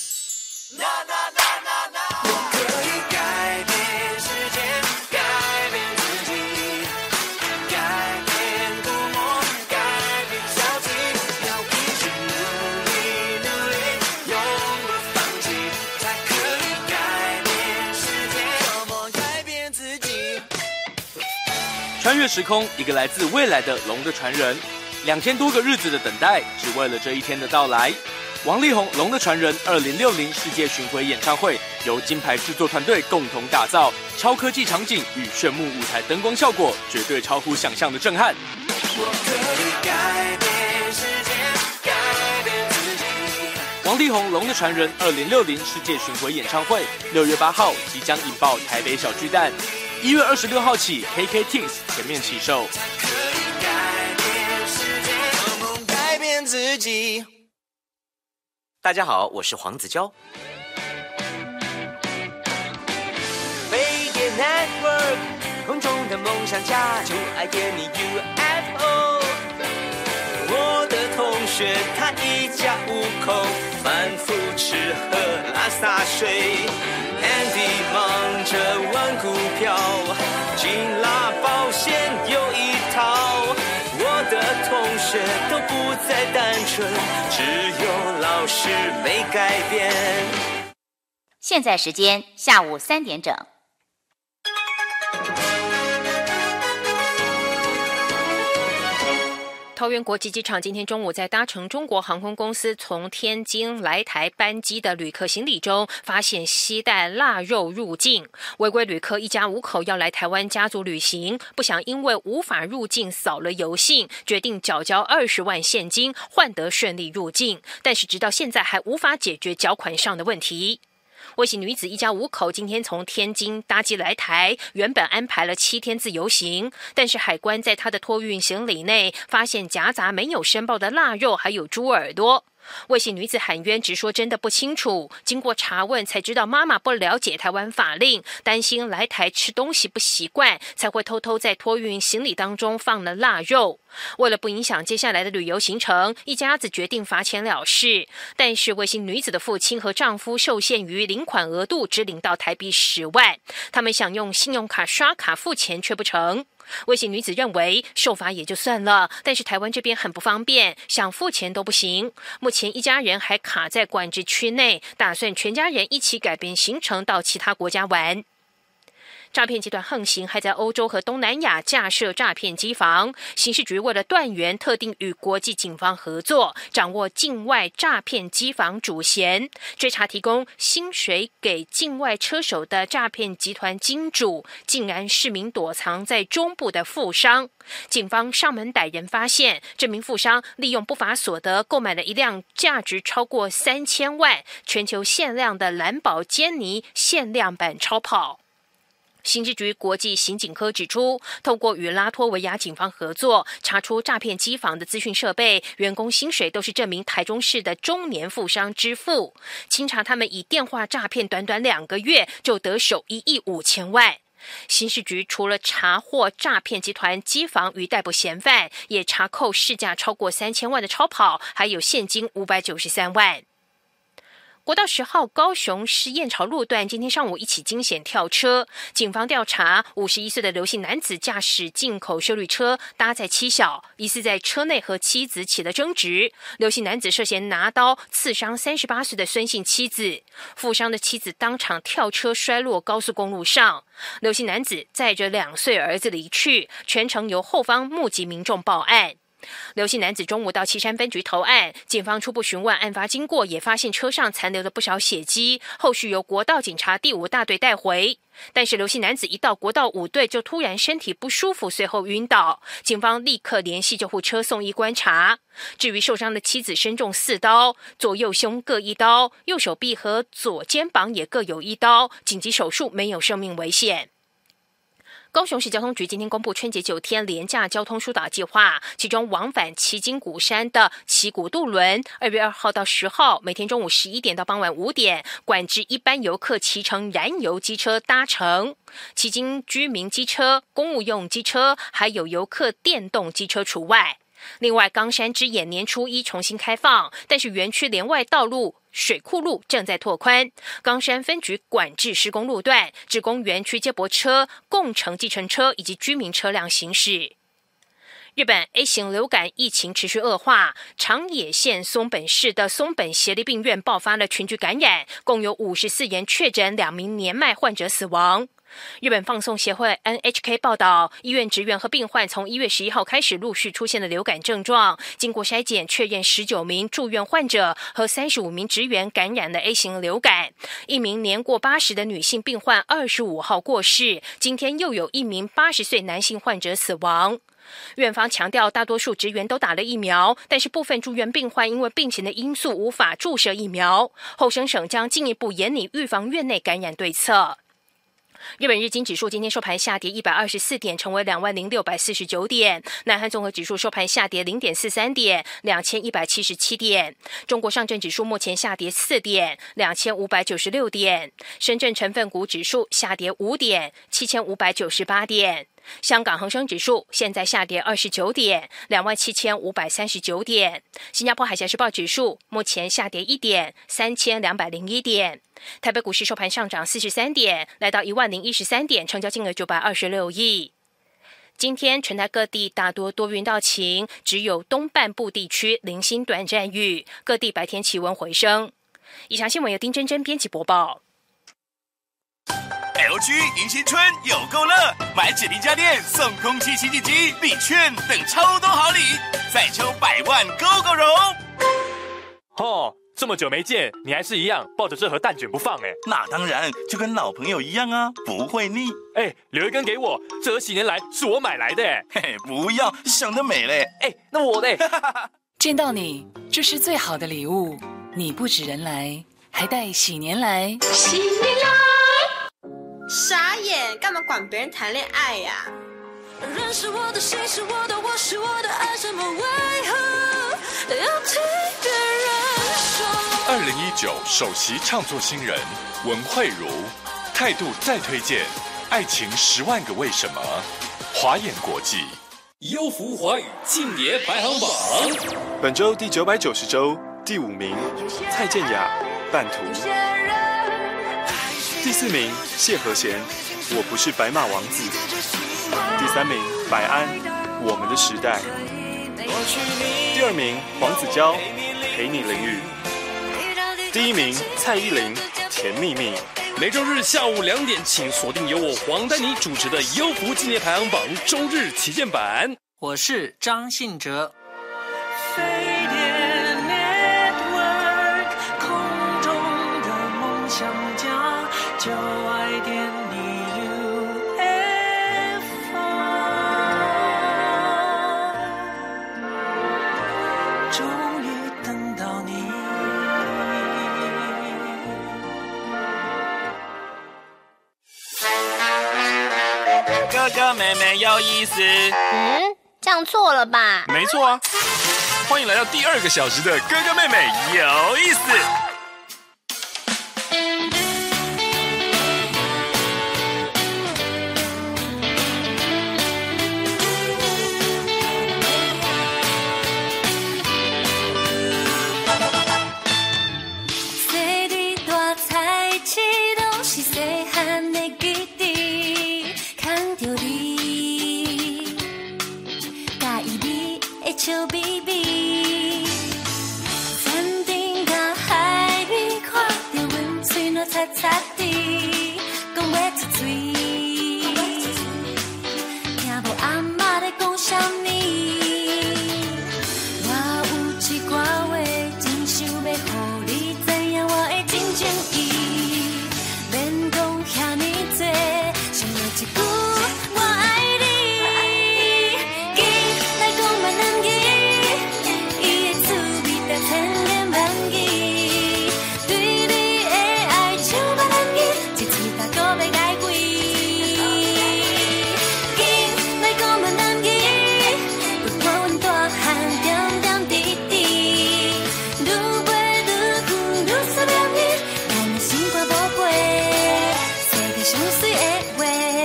穿越时空，一个来自未来的龙的传人，2000多个日子的等待，只为了这一天的到来。王力宏《龙的传人》2060世界巡回演唱会由金牌制作团队共同打造，超科技场景与炫目舞台灯光效果，绝对超乎想象的震撼。王力宏《龙的传人》2060世界巡回演唱会6月8号即将引爆台北小巨蛋，1月26号起 KKTIX 全面起售。 自己。大家好，我是黄子佼。飞碟 Network， 空中的梦想家，就爱点你 UFO。我的同学他一家5口，反复吃喝拉撒睡。Andy 忙着玩股票，金拉保险有一套。我的同学都不再单纯，只有老师没改变。 现在时间下午3点整。 桃园国际机场今天中午在搭乘中国航空公司从天津来台班机的旅客行李中，发现携带腊肉入境。违规旅客一家5口要来台湾家族旅行，不想因为无法入境扫了邮信，决定缴交20万现金换得顺利入境，但是直到现在还无法解决缴款上的问题。威喜女子一家5口今天从天津搭机来台，原本安排了7天自由行，但是海关在她的托运行李内发现夹杂没有申报的腊肉还有猪耳朵。 魏姓女子喊冤，直说真的不清楚。经过查问才知道，妈妈不了解台湾法令，担心来台吃东西不习惯，才会偷偷在托运行李当中放了腊肉。为了不影响接下来的旅游行程，一家子决定罚钱了事。但是魏姓女子的父亲和丈夫受限于领款额度，只领到台币10万，他们想用信用卡刷卡付钱却不成。魏姓女子认为受罚也就算了，但是台湾这边很不方便，想付钱都不行。目前一家人还卡在管制区内，打算全家人一起改变行程到其他国家玩。诈骗集团横行，还在欧洲和东南亚架设诈骗机房。刑事局为了断源，特定与国际警方合作，掌握境外诈骗机房主嫌，追查提供薪水给境外车手的诈骗集团金主，竟然是名躲藏在中部的富商。警方上门逮人，发现这名富商利用不法所得购买了一辆价值超过3000万、全球限量的兰博基尼限量版超跑。刑事局国际刑警科指出，透过与拉脱维亚警方合作，查出诈骗机房的资讯设备、员工薪水都是这名台中市的中年富商支付。清查他们以电话诈骗，短短2个月就得手1亿5千万。刑事局除了查获诈骗集团机房与逮捕嫌犯，也查扣市价超过3000万的超跑，还有现金593万。国道10号高雄市燕巢路段今天上午一起惊险跳车，警方调查51岁的刘姓男子驾驶进口休旅车搭载妻小，疑似在车内和妻子起了争执。刘姓男子涉嫌拿刀刺伤38岁的孙姓妻子，负伤的妻子当场跳车摔落高速公路上。刘姓男子载着2岁儿子离去，全程由后方目击民众报案。刘姓男子中午到旗山分局投案，警方初步询问案发经过，也发现车上残留了不少血迹，后续由国道警察第5大队带回。但是刘姓男子一到国道5队就突然身体不舒服，随后晕倒，警方立刻联系救护车送医观察。至于受伤的妻子身中4刀，左右胸各1刀，右手臂和左肩膀也各有1刀，紧急手术，没有生命危险。高雄市交通局今天公布春节9天连假交通疏导计划，其中往返旗津鼓山的旗鼓渡轮2月2号到10号，每天中午11点到傍晚5点，管制一般游客骑乘燃油机车搭乘，旗津居民机车、公务用机车还有游客电动机车除外。另外，冈山之眼年初1重新开放，但是园区连外道路、水库路正在拓宽，冈山分局管制施工路段，只供园区接驳车、共乘计程车以及居民车辆行驶。日本 A 型流感疫情持续恶化，长野县松本市的松本协力病院爆发了群聚感染，共有54人确诊，2名年迈患者死亡。日本放送协会 NHK 报道，医院职员和病患从1月11号开始陆续出现了流感症状，经过筛检确认19名住院患者和35名职员感染了 A 型流感。一名年过80的女性病患25号过世，今天又有1名80岁男性患者死亡。院方强调，大多数职员都打了疫苗，但是部分住院病患因为病情的因素无法注射疫苗。后生省将进一步研拟预防院内感染对策。日本日经指数今天收盘下跌124点，成为20,649点。南韩综合指数收盘下跌0.43点，2177点。中国上证指数目前下跌4点，2596点。深圳成分股指数下跌5点，7598点。香港恒生指数现在下跌29点，27539点。新加坡海峡时报指数目前下跌1点，3201点。台北股市收盘上涨43点，来到10013点，成交金额926亿。今天全台各地大多多云到晴，只有东半部地区零星短暂雨，各地白天气温回升。以上新闻由丁真真编辑播报。 LG 迎新春有够乐，买指定家电送空气清净机、礼券等超多好礼，再抽100万 GoGo 荣。 哦，这么久没见，你还是一样抱着这盒蛋卷不放哎？ 那当然，就跟老朋友一样啊，不会腻。 哎，留一根给我，这盒几年来是我买来的哎。 嘿嘿，不要，想得美嘞。 哎，那我嘞？ 见到你，这是最好的礼物。你不止人来，还带喜年来。 喜年来！傻眼，干嘛管别人谈恋爱呀？ 人是我的，心是我的，我是我的，爱什么为何要听别人 2019首席唱作新人文慧茹，态度再推荐，爱情10万个为什么。华研国际优福华语竞碟排行榜， 本周第990周第5名蔡健雅《半途》，第4名谢和弦《我不是白马王子》，第3名白安《我们的时代》，第2名黄子佼《陪你淋雨》，第1名蔡依林《甜蜜蜜》。 每周日下午2点，请锁定由我黄丹妮主持的优福竞碟排行榜周日旗舰版。 我是张信哲。 飞碟 Network， 空中的梦想家，就爱点你 UFO， 终于等到你。 哥哥妹妹有意思。 这样错了吧？ 没错啊，欢迎来到第2个小时的哥哥妹妹有意思。 细蕊大菜市拢是细汉的记忆，看着你，介意你的笑咪咪，山顶甲海边看着阮嘴若擦擦滴，讲要出嘴，听无阿嬷咧讲啥物，我有一寡话真想要予你知影我的真情意，免讲遐尼多，想要一句我爱你，紧来讲闽南语，伊的滋味达千言万语，对你的爱像闽南语，一字搭鼓要解归，紧来讲闽南语，不管阮大汉点点滴滴，愈飞愈远愈思念你，咱的心肝宝贝，世界上水的话。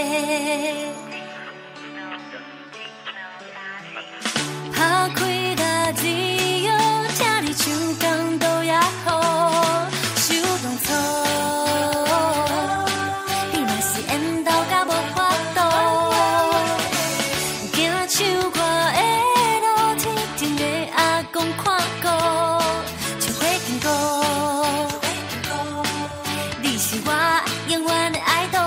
拍开大自由，请你唱港都也好，受当初，你若是缘投甲无法度，行唱歌的路，天天的阿公看过，像花经过，你是我永远的爱豆，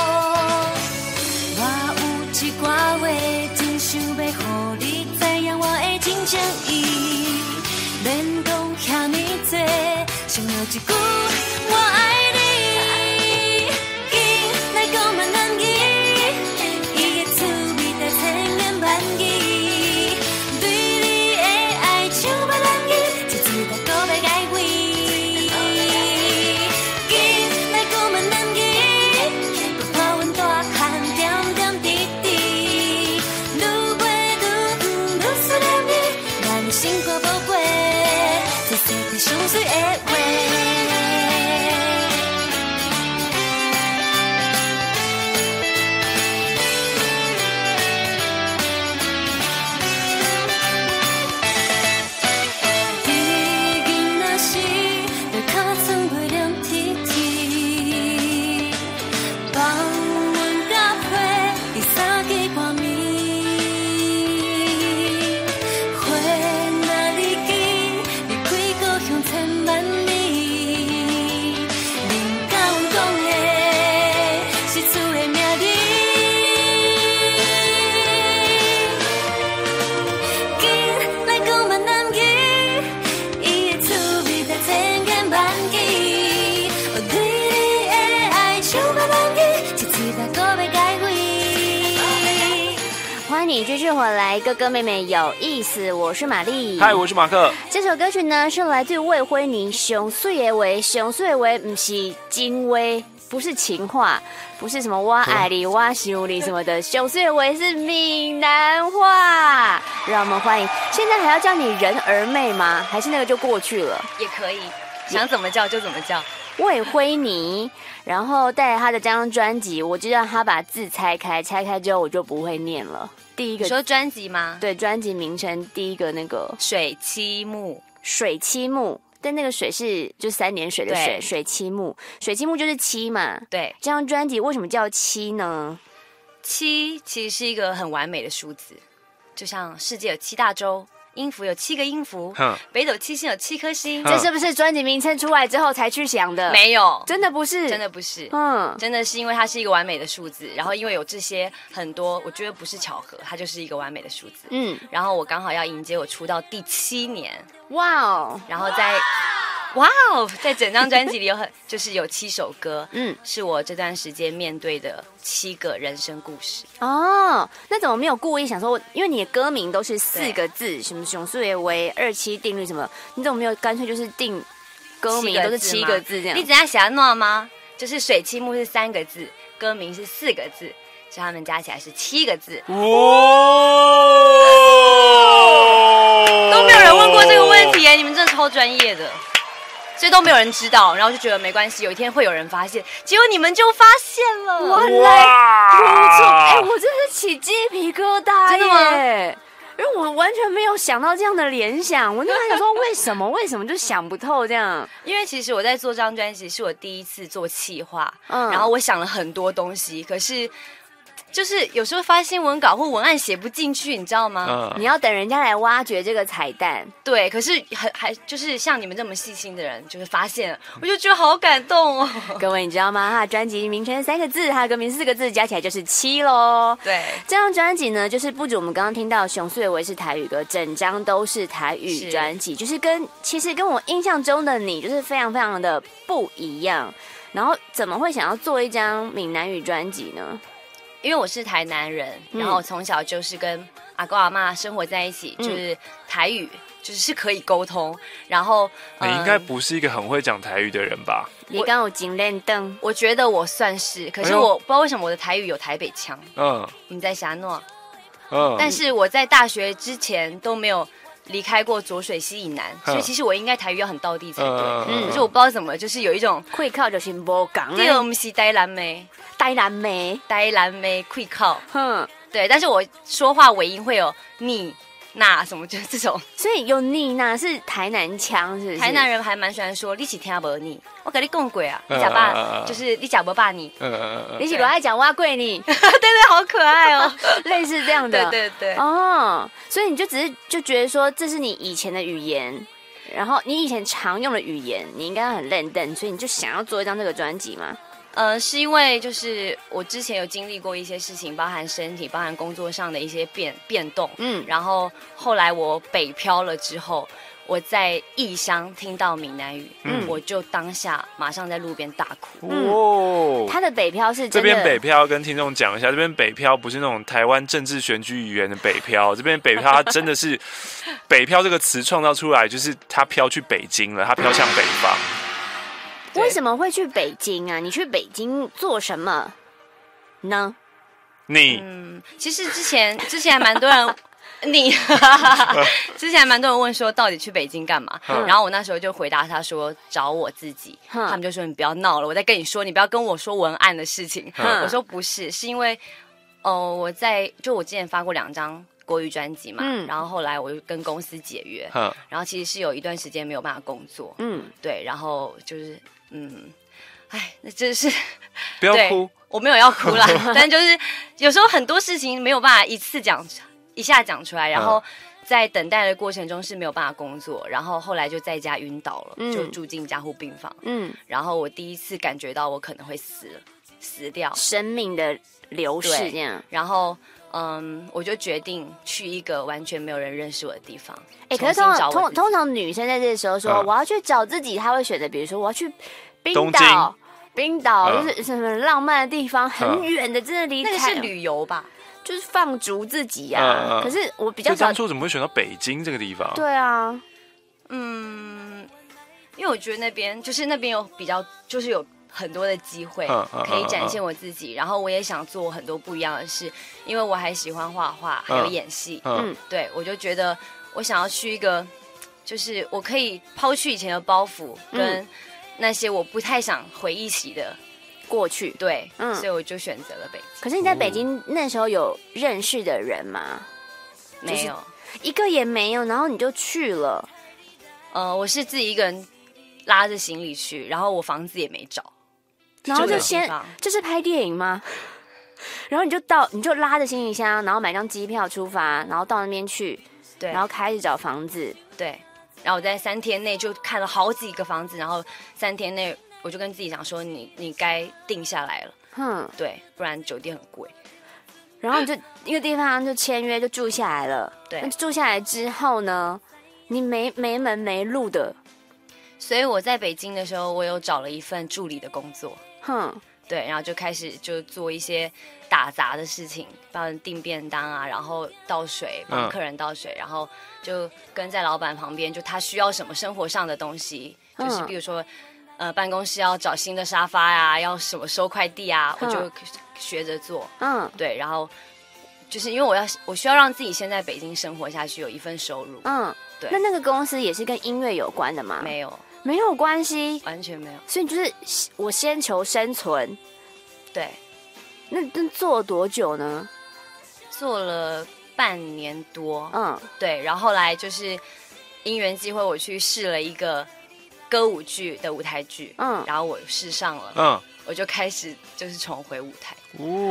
我有一寡话真想要予你知影我的真情意，免讲遐尼多，想要一句我爱你，紧来讲闽南语，伊的滋味达千言万语，对你的爱像闽南语，一字搭鼓要解归，紧来讲闽南语，不怕阮大汉点点滴滴，愈飞愈远愈思念你，咱的心肝宝贝，这世界上水的话。你囡仔时，就脚床袂凉铁铁，放阮甲花伫三更半暝，花若离枝，离开故乡千万里，恁甲阮讲的是厝的名字，紧来讲闽南语，伊的滋味达千言万语，对你的爱像闽南语，一字搭鼓要解归。 欢迎你继续回来，哥哥妹妹有意思，我是玛丽。 嗨，我是马克。 这首歌曲呢是来自魏辉宁上水的话，上水的话不是真话，不是情话，不是什么我爱你、我想你什么的，上水的话是闽南话。让我们欢迎，现在还要叫你人儿妹吗？还是那个就过去了？ 也可以。 想怎么叫就怎么叫。魏辉妮，然后带着他的这张专辑，我就让他把字拆开，拆开之后我就不会念了。第一个， 你说专辑吗？ 对，专辑名称第一个那个水七木， 水七木。但那个水是就3点水的水，水七木，水七木就是7嘛。 对， 这张专辑为什么叫7呢 ？7其实是一个很完美的数字，就像世界有7大洲，音符有7个音符，北斗七星有7颗星。 这是不是专辑名称出来之后才去想的？ 没有， 真的不是， 真的不是。真的是因为它是一个完美的数字，然后因为有这些很多，我觉得不是巧合，它就是一个完美的数字。然后我刚好要迎接我出道第7年。 哇哦！ 然后在整张专辑里就是有7首歌，是我这段时间面对的7个人生故事。 哦，那怎么没有故意想说，因为你的歌名都是4个字，什么熊素也为27定律什么，你怎么没有干脆就是定歌名都是7个字这样？ 你只要想弄吗？就是水七木是3个字，歌名是4个字，所以他们加起来是7个字。都没有人问过这个问题耶，你们真的超专业的。所以都没有人知道，然后就觉得没关系，有一天会有人发现，结果你们就发现了。 原来如此，我真是起鸡皮疙瘩耶！真的吗？因为我完全没有想到这样的联想，我就在想说为什么就想不透这样。 因为其实我在做这张专辑是我第一次做企划，然后我想了很多东西，可是就是有时候发新闻稿或文案写不进去，你知道吗？ 你要等人家来挖掘这个彩蛋。 对，可是还就是像你们这么细心的人，就是发现了，我就觉得好感动哦。 各位，你知道吗？他的专辑名称3个字，他的歌名4个字，加起来就是7咯。 对， 这张专辑呢，就是不止我们刚刚听到熊素也为是台语歌，整张都是台语专辑，就是其实跟我印象中的你就是非常非常的不一样。然后怎么会想要做一张闽南语专辑呢？ 因为我是台南人，然后从小就是跟阿公阿嬷生活在一起，就是台语就是可以沟通。然后你应该不是一个很会讲台语的人吧？ 你刚有金练灯， 我觉得我算是，可是我不知道为什么我的台语有台北腔。你在霞诺，但是我在大学之前都没有离开过浊水溪以南，所以其实我应该台语要很道地才对。可是我不知道怎么，就是有一种会靠就是无讲。 对，我们是台南妹， 台南妹会靠。对，但是我说话尾音会有你那什么，就是这种。 所以有你那是台南腔，是不是？ 台南人还蛮喜欢说你是听无你，我跟你讲过啊，你假爸就是你假不爸你， 你是不爱讲挖贵你， 对对，好可爱哦， 类似这样的， 对对对。 所以你就只是就觉得说这是你以前的语言，然后你以前常用的语言，你应该很认真，所以你就想要做一张这个专辑吗？ 是因为就是我之前有经历过一些事情，包含身体，包含工作上的一些变动，然后后来我北漂了之后，我在异乡听到闽南语，我就当下马上在路边大哭。 他的北漂是真的， 这边北漂跟听众讲一下，这边北漂不是那种台湾政治选举语言的北漂，这边北漂他真的是北漂这个词创造出来，就是他飘去北京了，他飘向北方。 为什么会去北京啊？你去北京做什么呢？ 其实之前还蛮多人，之前还蛮多人问说到底去北京干嘛？然后我那时候就回答他说找我自己。他们就说你不要闹了，我在跟你说，你不要跟我说文案的事情。我说不是，是因为我之前发过2张国语专辑嘛，然后后来我就跟公司解约，然后其实是有一段时间没有办法工作，对，然后就是那真是不要哭， 我没有要哭啦，但就是有时候很多事情没有办法一下讲出来，然后在等待的过程中是没有办法工作，然后后来就在家晕倒了，就住进加护病房，然后我第一次感觉到我可能会死掉， 生命的流逝这样， 然后我就决定去一个完全没有人认识我的地方。 可是通常女生在这个时候说我要去找自己，她会选择比如说我要去冰岛就是什么浪漫的地方，很远的，真的离开。 那个是旅游吧？ 就是放逐自己啊。可是我比较少。 当初怎么会选到北京这个地方？ 对啊， 因为我觉得那边有比较，就是有很多的机会可以展现我自己，然后我也想做很多不一样的事，因为我还喜欢画画，还有演戏。对，我就觉得我想要去一个就是我可以抛去以前的包袱跟那些我不太想回忆起的过去。 对，所以我就选择了北京。 可是你在北京那时候有认识的人吗？ 没有， 一个也没有，然后你就去了。 我是自己一个人拉着行李去，然后我房子也没找， 然后就这是拍电影吗？然后你就拉着行李箱，然后买张机票出发，然后到那边去， 对， 然后开始找房子， 对，然后我在3天内就看了好几个房子，然后3天内我就跟自己讲说，你该定下来了，对，不然酒店很贵。 然后你就一个地方就签约就住下来了， 对， 那住下来之后呢，你没门没路的， 所以我在北京的时候，我有找了一份助理的工作，对，然后就开始就做一些打杂的事情，帮人订便当啊，然后倒水，帮客人倒水，然后就跟在老板旁边，就他需要什么生活上的东西，就是比如说，办公室要找新的沙发呀，要什么收快递啊，我就学着做，对，然后就是因为我需要让自己先在北京生活下去，有一份收入，对。 那个公司也是跟音乐有关的吗？ 没有关系， 完全没有。 所以就是我先求生存。 对， 那做了多久呢？ 做了半年多。对，然后后来就是因缘际会，我去试了一个歌舞剧的舞台剧，然后我试上了，我就开始就是重回舞台。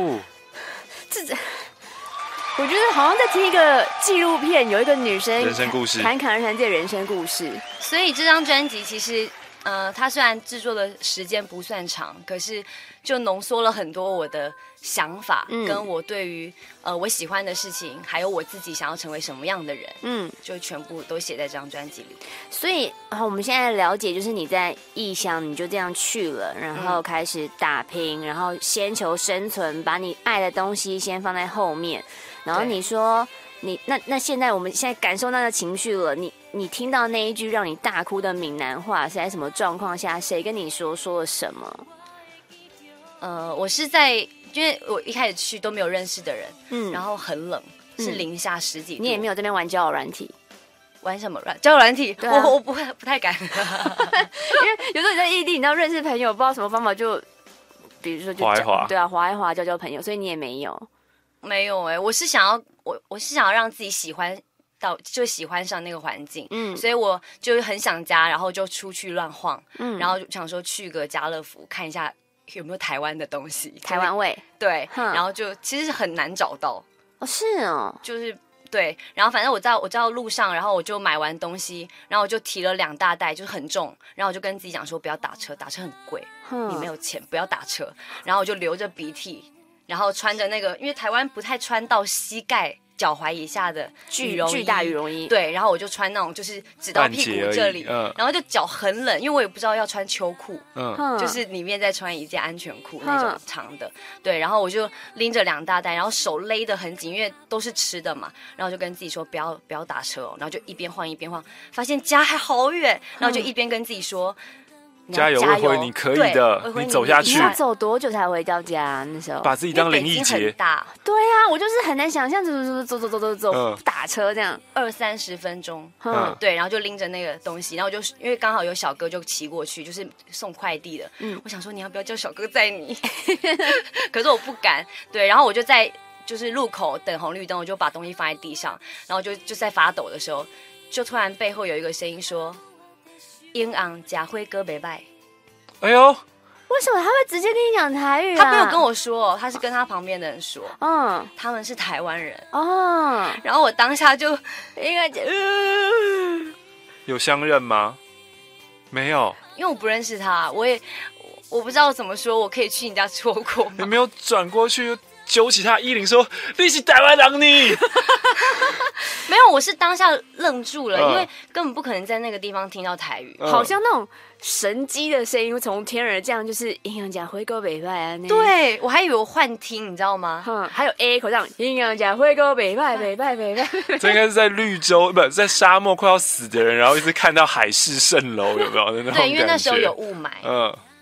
我觉得好像在听一个纪录片，有一个女生人生故事， 侃侃而谈自己的人生故事。 所以这张专辑其实，它虽然制作的时间不算长，可是就浓缩了很多我的想法，跟我对于我喜欢的事情，还有我自己想要成为什么样的人，就全部都写在这张专辑里。 所以我们现在了解，就是你在异乡，你就这样去了，然后开始打拼，然后先求生存，把你爱的东西先放在后面。然后你说那现在我们现在感受到的情绪了，你听到那一句让你大哭的闽南话是在什么状况下？谁跟你说了什么？ 我是在，因为我一开始去都没有认识的人，然后很冷，是零下10几度。 你也没有这边玩交友软体？ 玩什么交友软体？我不太敢，因为有时候你在异地，你要认识朋友，不知道什么方法就，比如说就滑一滑， 对啊，滑一滑交朋友，所以你也没有。 没有我是想要让自己喜欢上那个环境，所以我就很想家，然后就出去乱晃，然后想说去个家乐福看一下有没有台湾的东西， 台湾味， 对，然后就其实是很难找到， 是哦， 就是对，然后反正我在路上，然后我就买完东西，然后我就提了2大袋，就是很重，然后我就跟自己讲说不要打车，打车很贵，你没有钱不要打车，然后我就流着鼻涕。然后穿着那个，因为台湾不太穿到膝盖、脚踝以下的巨大羽绒衣， 对，然后我就穿那种就是只到屁股这里，然后就脚很冷，因为我也不知道要穿秋裤，就是里面再穿一件安全裤那种长的，对，然后我就拎着2大袋，然后手勒得很紧，因为都是吃的嘛，然后就跟自己说不要打车哦，然后就一边晃一边晃，发现家还好远，然后就一边跟自己说。 加油，慧慧，你可以的，你走下去。 你要走多久才回到家？那时候把自己当林义杰。 对啊，我就是很难想象，走，打车这样 20-30分钟。对，然后就拎着那个东西，然后就因为刚好有小哥就骑过去，就是送快递的。我想说你要不要叫小哥载你？可是我不敢。对，然后我就在就是路口等红绿灯，我就把东西放在地上，然后就在发抖的时候，就突然背后有一个声音说。英昂假辉哥没拜， 哎呦， 为什么他会直接跟你讲台语他没有跟我说，他是跟他旁边的人说，他们是台湾人然后我当下就应该有相认吗？没有， 因为我不认识他，我不知道怎么说，我可以去你家吃火锅吗？ 你没有转过去揪起他衣领说你是台湾人你没有，我是当下愣住了，因为根本不可能在那个地方听到台语， 好像那种神机的声音从天而降，就是阴阳甲辉哥北派啊。 对，我还以为我幻听，你知道吗？ 还有 A 口上阴阳甲辉哥北派。 这应该是在绿洲，不在沙漠快要死的人，然后一直看到海市蜃楼，有没有？ 对，因为那时候有雾霾，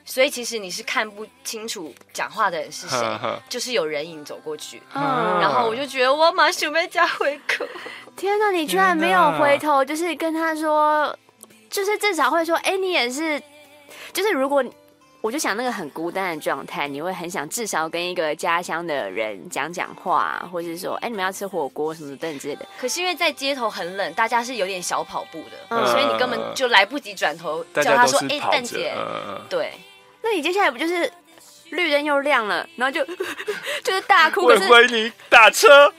所以其实你是看不清楚讲话的人是谁，就是有人影走过去，然后我就觉得我马上被加回口。 天哪，你居然没有回头，就是跟他说，就是至少会说，哎，你也是，就是如果。我就想那个很孤单的状态，你会很想至少跟一个家乡的人讲话，或者是说，哎，你们要吃火锅什么等之类的。 可是因为在街头很冷，大家是有点小跑步的，所以你根本就来不及转头叫他说，哎，蛋姐，对。 那你接下来不就是绿灯又亮了，然后就是大哭， 会不会你打车？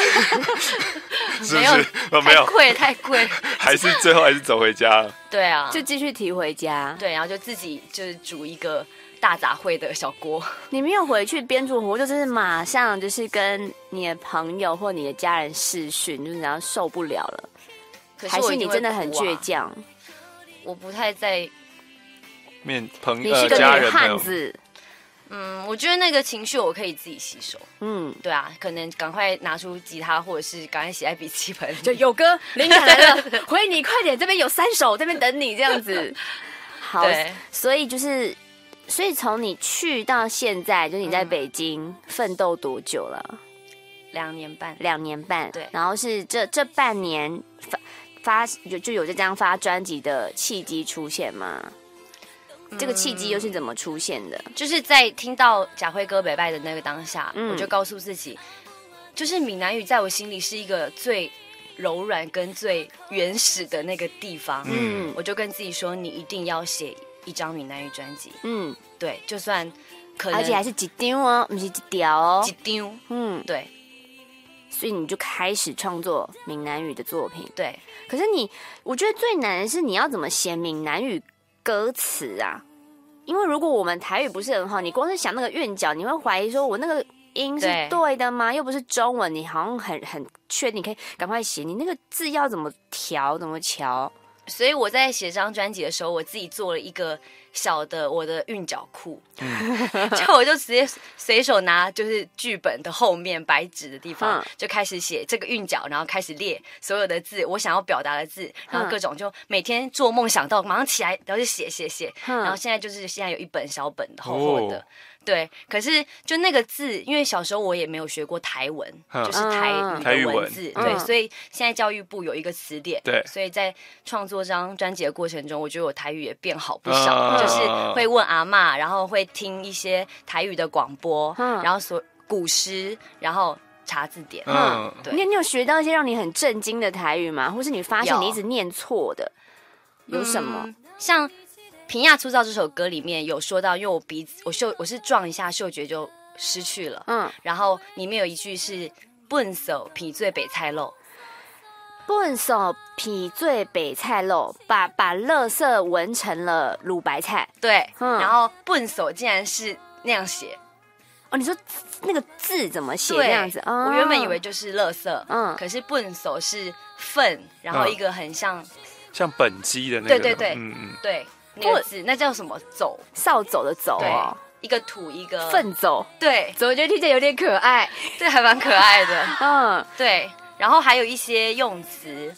没有， 没有， 太贵， 还是最后还是走回家了。 对啊， 就继续提回家。 对，然后就自己就是煮一个大杂烩的小锅。 你没有回去边煮火锅，就是马上就是跟你的朋友或你的家人视讯，就是然后受不了了。 可是还是你真的很倔强？ 我不太在面朋友，你是个女汉子。 我觉得那个情绪我可以自己吸收。对啊，可能赶快拿出吉他，或者是赶快写在笔记本， 就有歌灵感来了，回你快点，这边有3首，这边等你这样子。好，所以从你去到现在，就是你在北京奋斗多久了 ？2年半。 2年半， 对。 然后是这半年就有这张发专辑的契机出现吗？这个契机又是怎么出现的？ 就是在听到贾辉哥北拜的那个当下，我就告诉自己，就是闽南语在我心里是一个最柔软跟最原始的那个地方。我就跟自己说，你一定要写一张闽南语专辑。对，就算可能， 而且还是一张哦，不是一条哦， 一张。对。 所以你就开始创作闽南语的作品。 对。 可是我觉得最难的是你要怎么写闽南语歌词啊，因为如果我们台语不是很好，你光是想那个韵脚，你会怀疑说我那个音是对的吗？又不是中文，你好像很确定，可以赶快写，你那个字要怎么调，怎么调？ 所以我在写这张专辑的时候，我自己做了一个小的我的韵脚库，就我就直接随手拿就是剧本的后面白纸的地方，就开始写这个韵脚，然后开始列所有的字，我想要表达的字，然后各种就每天做梦想到，马上起来，然后就写，然后现在有一本小本的厚厚的。对，可是就那个字，因为小时候我也没有学过台文，就是台语的文字，对，所以现在教育部有一个词典， 对， 所以在创作这张专辑的过程中，我觉得我台语也变好不少，就是会问阿嬷，然后会听一些台语的广播，然后古诗，然后查字典， 对。你有学到一些让你很震惊的台语吗？或是你发现你一直念错的，有什么？ 像平亚粗糙这首歌里面有说到，因为我鼻子我是撞一下嗅觉就失去了，然后里面有一句是笨手皮醉北菜肉， 笨手皮醉北菜肉，把垃圾闻成了卤白菜， 对，然后笨手竟然是那样写， 你说那个字怎么写这样子？ 我原本以为就是垃圾，可是笨手是粪，然后一个很像本鸡的那个， 对，对。那个字那叫什么？走， 扫帚的走哦， 一个土一个粪走， 对， 我觉得听起来有点可爱， 对，还蛮可爱的，对。然后还有一些用词，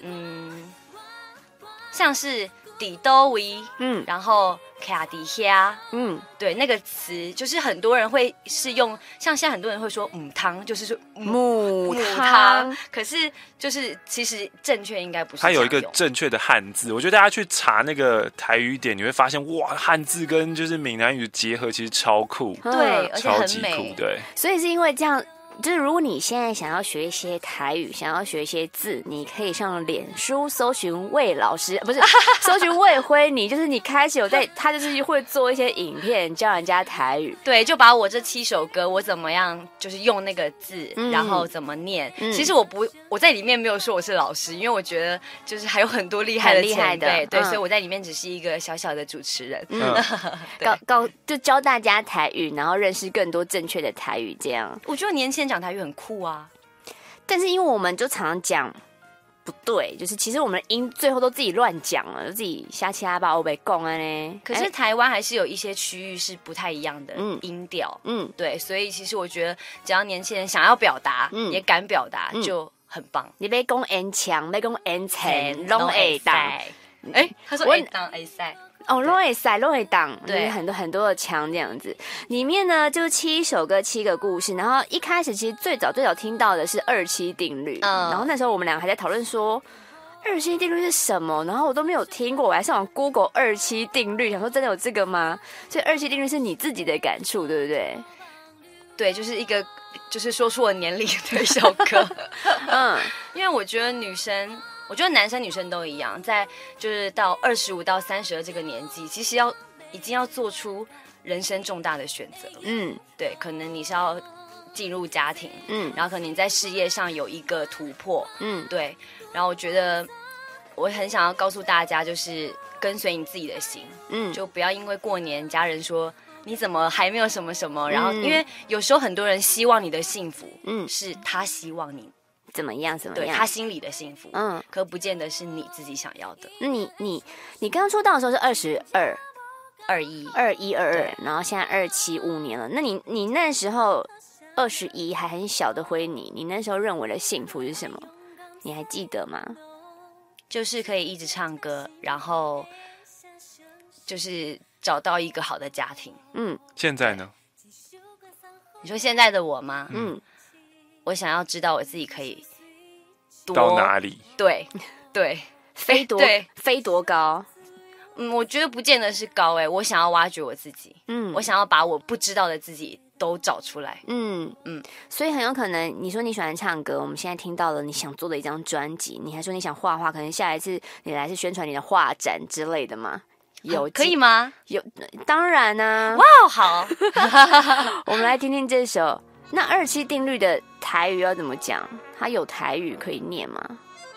像是底兜围，然后卡底虾，对，那个词就是很多人会是用，像现在很多人会说母汤，就是说母汤，可是就是其实正确应该不是。 它有一个正确的汉字，我觉得大家去查那个台语典，你会发现哇，汉字跟就是闽南语的结合其实超酷， 对，而且很美，对。 所以是因为这样。就是如果你现在想要学一些台语，想要学一些字，你可以上脸书搜寻魏老师，不是搜寻魏辉你，就是你开始有在，他就是会做一些影片教人家台语。 对，就把我这7首歌，我怎么样就是用那个字，然后怎么念。其实我在里面没有说我是老师，因为我觉得就是还有很多厉害的前辈，对，所以我在里面只是一个小小的主持人， 就教大家台语，然后认识更多正确的台语，这样。 我觉得年轻人讲台语很酷啊， 但是因为我们就常常讲不对，就是其实我们的音最后都自己乱讲了，就自己瞎七八八被讲了呢。 可是台湾还是有一些区域是不太一样的音调，对，所以其实我觉得只要年轻人想要表达，也敢表达，就很棒。 你要讲N强，要讲N 前，拢会当。 他说会当会赛。 哦，都会塞，都会当， 对， 很多的腔这样子。里面呢就7首歌7个故事，然后一开始其实最早听到的是27定律，然后那时候我们两个还在讨论说27定律是什么，然后我都没有听过，我还上网 Google 27定律，想说真的有这个吗？所以27定律是你自己的感触，对不对？ 对，就是一个就是说出我年龄的一首歌，因为我觉得我觉得男生女生都一样，在就是到25到32这个年纪，其实已经要做出人生重大的选择。对，可能你是要进入家庭，然后可能你在事业上有一个突破，对。然后我觉得我很想要告诉大家，就是跟随你自己的心，就不要因为过年家人说你怎么还没有什么什么，然后因为有时候很多人希望你的幸福，是他希望你。 怎么样？ 对他心里的幸福，可不见得是你自己想要的。 那你刚出道的时候是22、21、22，然后现在27，5年了。那你那时候21还很小的辉你那时候认为的幸福是什么？你还记得吗？ 就是可以一直唱歌，然后就是找到一个好的家庭。 现在呢？ 你说现在的我吗？我想要知道我自己可以到哪里？ 对， 飞多高？ 我觉得不见得是高我想要挖掘我自己，我想要把我不知道的自己都找出来， 所以很有可能你说你喜欢唱歌，我们现在听到了你想做的一张专辑，你还说你想画画，可能下一次你来是宣传你的画展之类的吗？ 可以吗？ 有，当然啊！ 哇，好， 我们来听听这首。那27定律的台语要怎么讲？它有台语可以念吗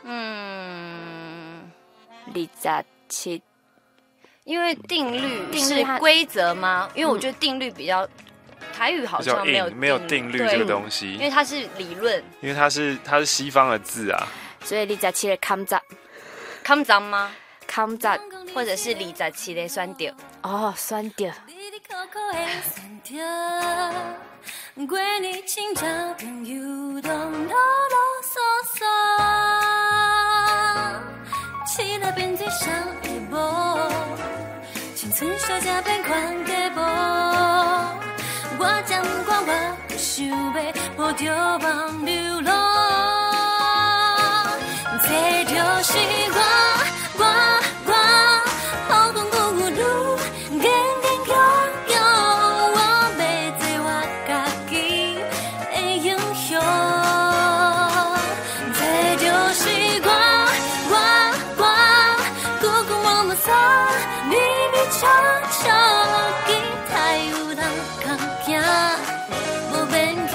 ？27， 因为定律是规则吗？因为我觉得定律比较台语好像没有定律这个东西， 因为它是理论， 因为它是西方的字啊。 所以27的康杂吗？ 康杂， 或者是27的酸掉哦，酸掉。 过年亲戚朋友拢啰啰嗦嗦，起来变做上一步，青春小姐变宽家步。我才不管我不想要，无着网流浪，这就是我好风鼓鼓路，坚坚强强。悄悄，吉他有人扛行，无勉强。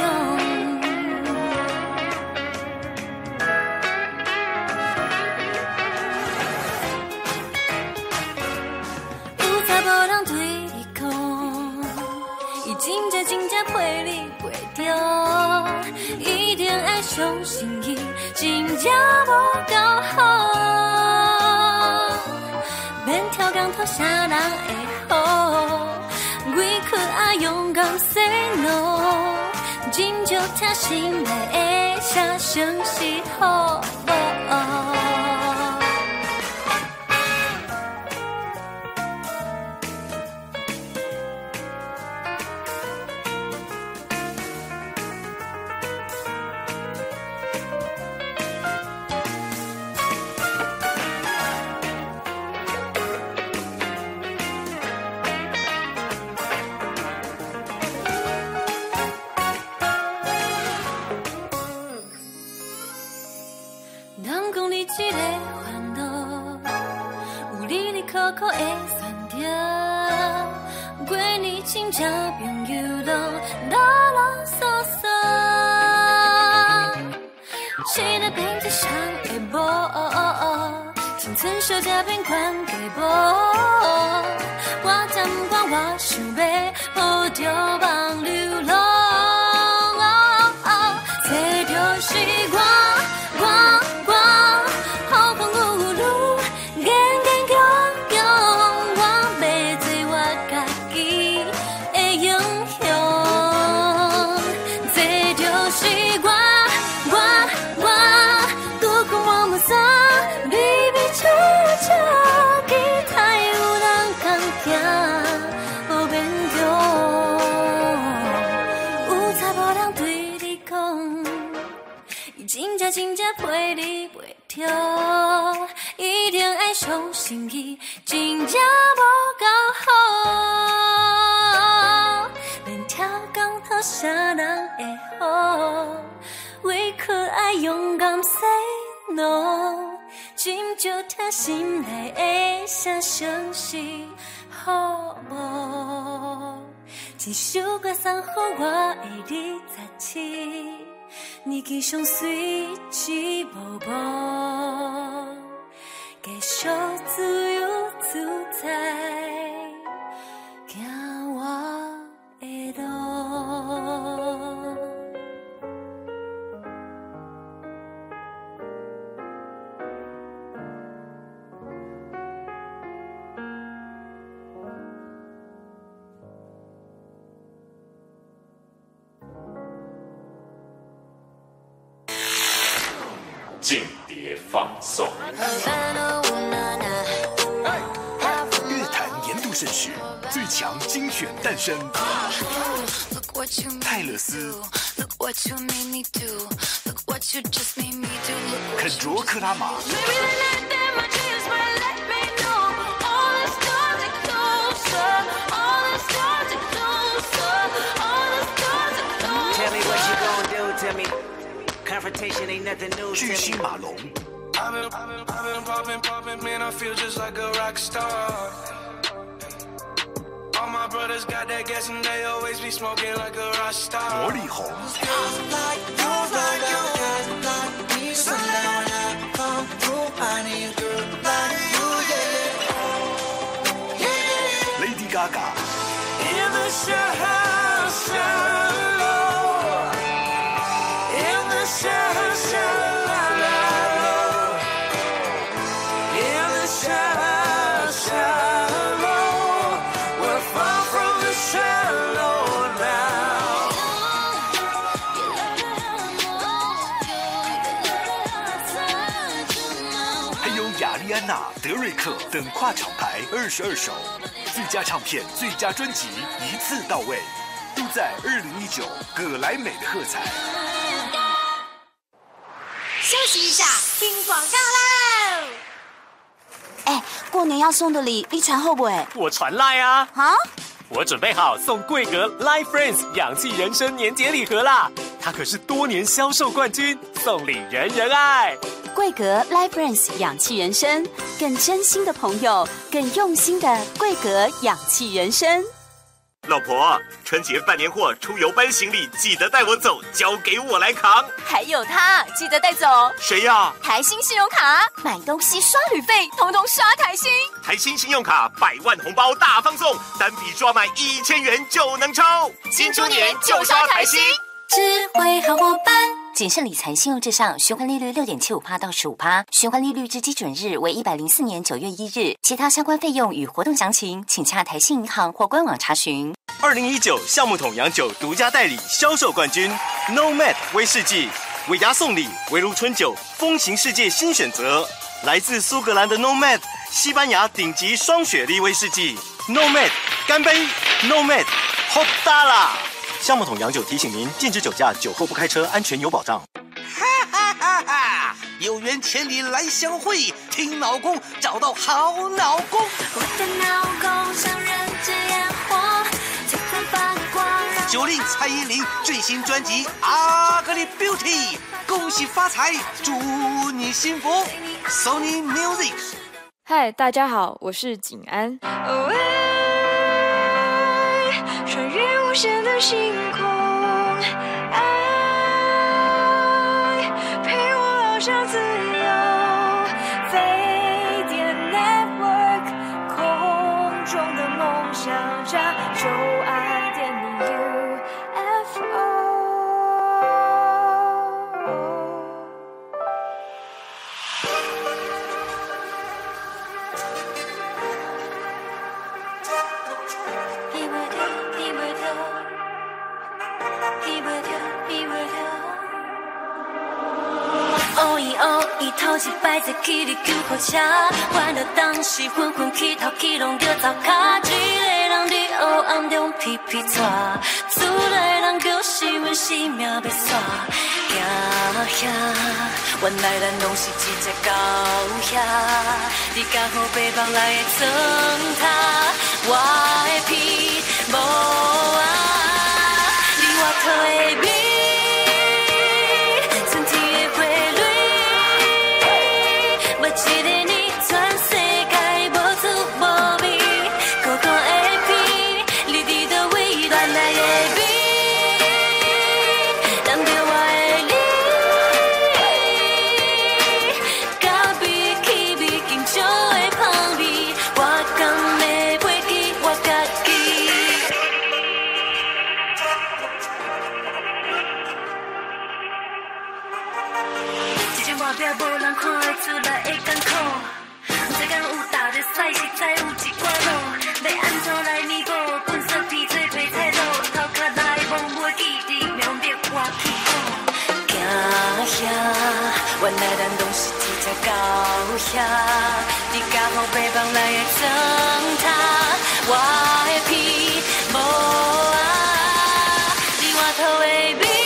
有才无人对你讲，伊真正陪你过着，一定爱相信伊，真正无够好。免挑工讨啥人会好，为可爱勇敢 say no， 真就听心内的啥声是好。苦的酸甜，过年亲戚朋友拢啰啰嗦嗦，起来变做上的步，青春小姐变宽家步，我才不管我想要，抱着网流浪，这就是我好风雨路，坚坚强强，我要做我家己的英雄，这就是我孤孤默默散，比比悄悄。 种心意，真正无够好。连跳港头啥人会好？为可爱勇敢 say no， 真就听心内的声相是好无？一首歌送予我的27，年纪上水只无无，继续自由自在，行我的路。 劲碟放送。 乐坛年度盛事，最强精选诞生。泰勒斯、肯卓克拉玛、巨星马龙。魔力红。Lady Gaga。德瑞克等跨厂牌22首，最佳唱片、最佳专辑一次到位，都在2019葛莱美的喝彩。 休息一下，听广告喽！ 哎，过年要送的礼，你传后不？ 我传赖啊！ 啊？ 我准备好送贵格 Life Friends 氧气人生年节礼盒啦！它可是多年销售冠军，送礼人人爱。 贵格 Life Friends 氧气人生，更真心的朋友，更用心的贵格氧气人生。 老婆，春节办年货出游班行李记得带我走，交给我来扛。 还有他，记得带走。 谁呀？ 台新信用卡，买东西刷旅费，统统刷台新。 台新信用卡100万红包大放送，单笔抓满1000元就能抽。 新猪年就刷台新， 智慧好伙伴。 谨慎理财，信用至上，循环利率6.75%到15%，循环利率之基准日为104年9月1日。其他相关费用与活动详情，请洽台信银行或官网查询。 2019橡木桶洋酒独家代理销售冠军 Nomad 威士忌，尾牙送礼，围炉春酒，风行世界新选择。来自苏格兰的 Nomad， 西班牙顶级双雪莉威士忌 Nomad， 干杯 Nomad， 好大啦！橡木桶洋酒提醒您：禁止酒驾，酒后不开车，安全有保障。 哈哈哈哈！有缘千里来相会，听老公找到好老公。 我的老公像人间烟火，璀璨发光。 90蔡依林最新专辑《Ugly Beauty》，恭喜发财，祝你幸福。Sony Music。 嗨，大家好，我是景安。 穿越无限的星空，爱陪我翱翔自由，飞碟 Network， 空中的梦想家，就爱点你 UFO。伊头一摆在起你救护车，欢乐当时昏昏去头去拢着糟蹋，一个人你黑暗中皮皮带，厝内人叫是阮生命要煞，行遐，原来咱拢是一只狗遐，你敢好北方来的床榻，我的皮无啊，你我头的美。原来咱拢是一只狗遐，你敢好北方来的床榻，我的皮无啊，你我头的美。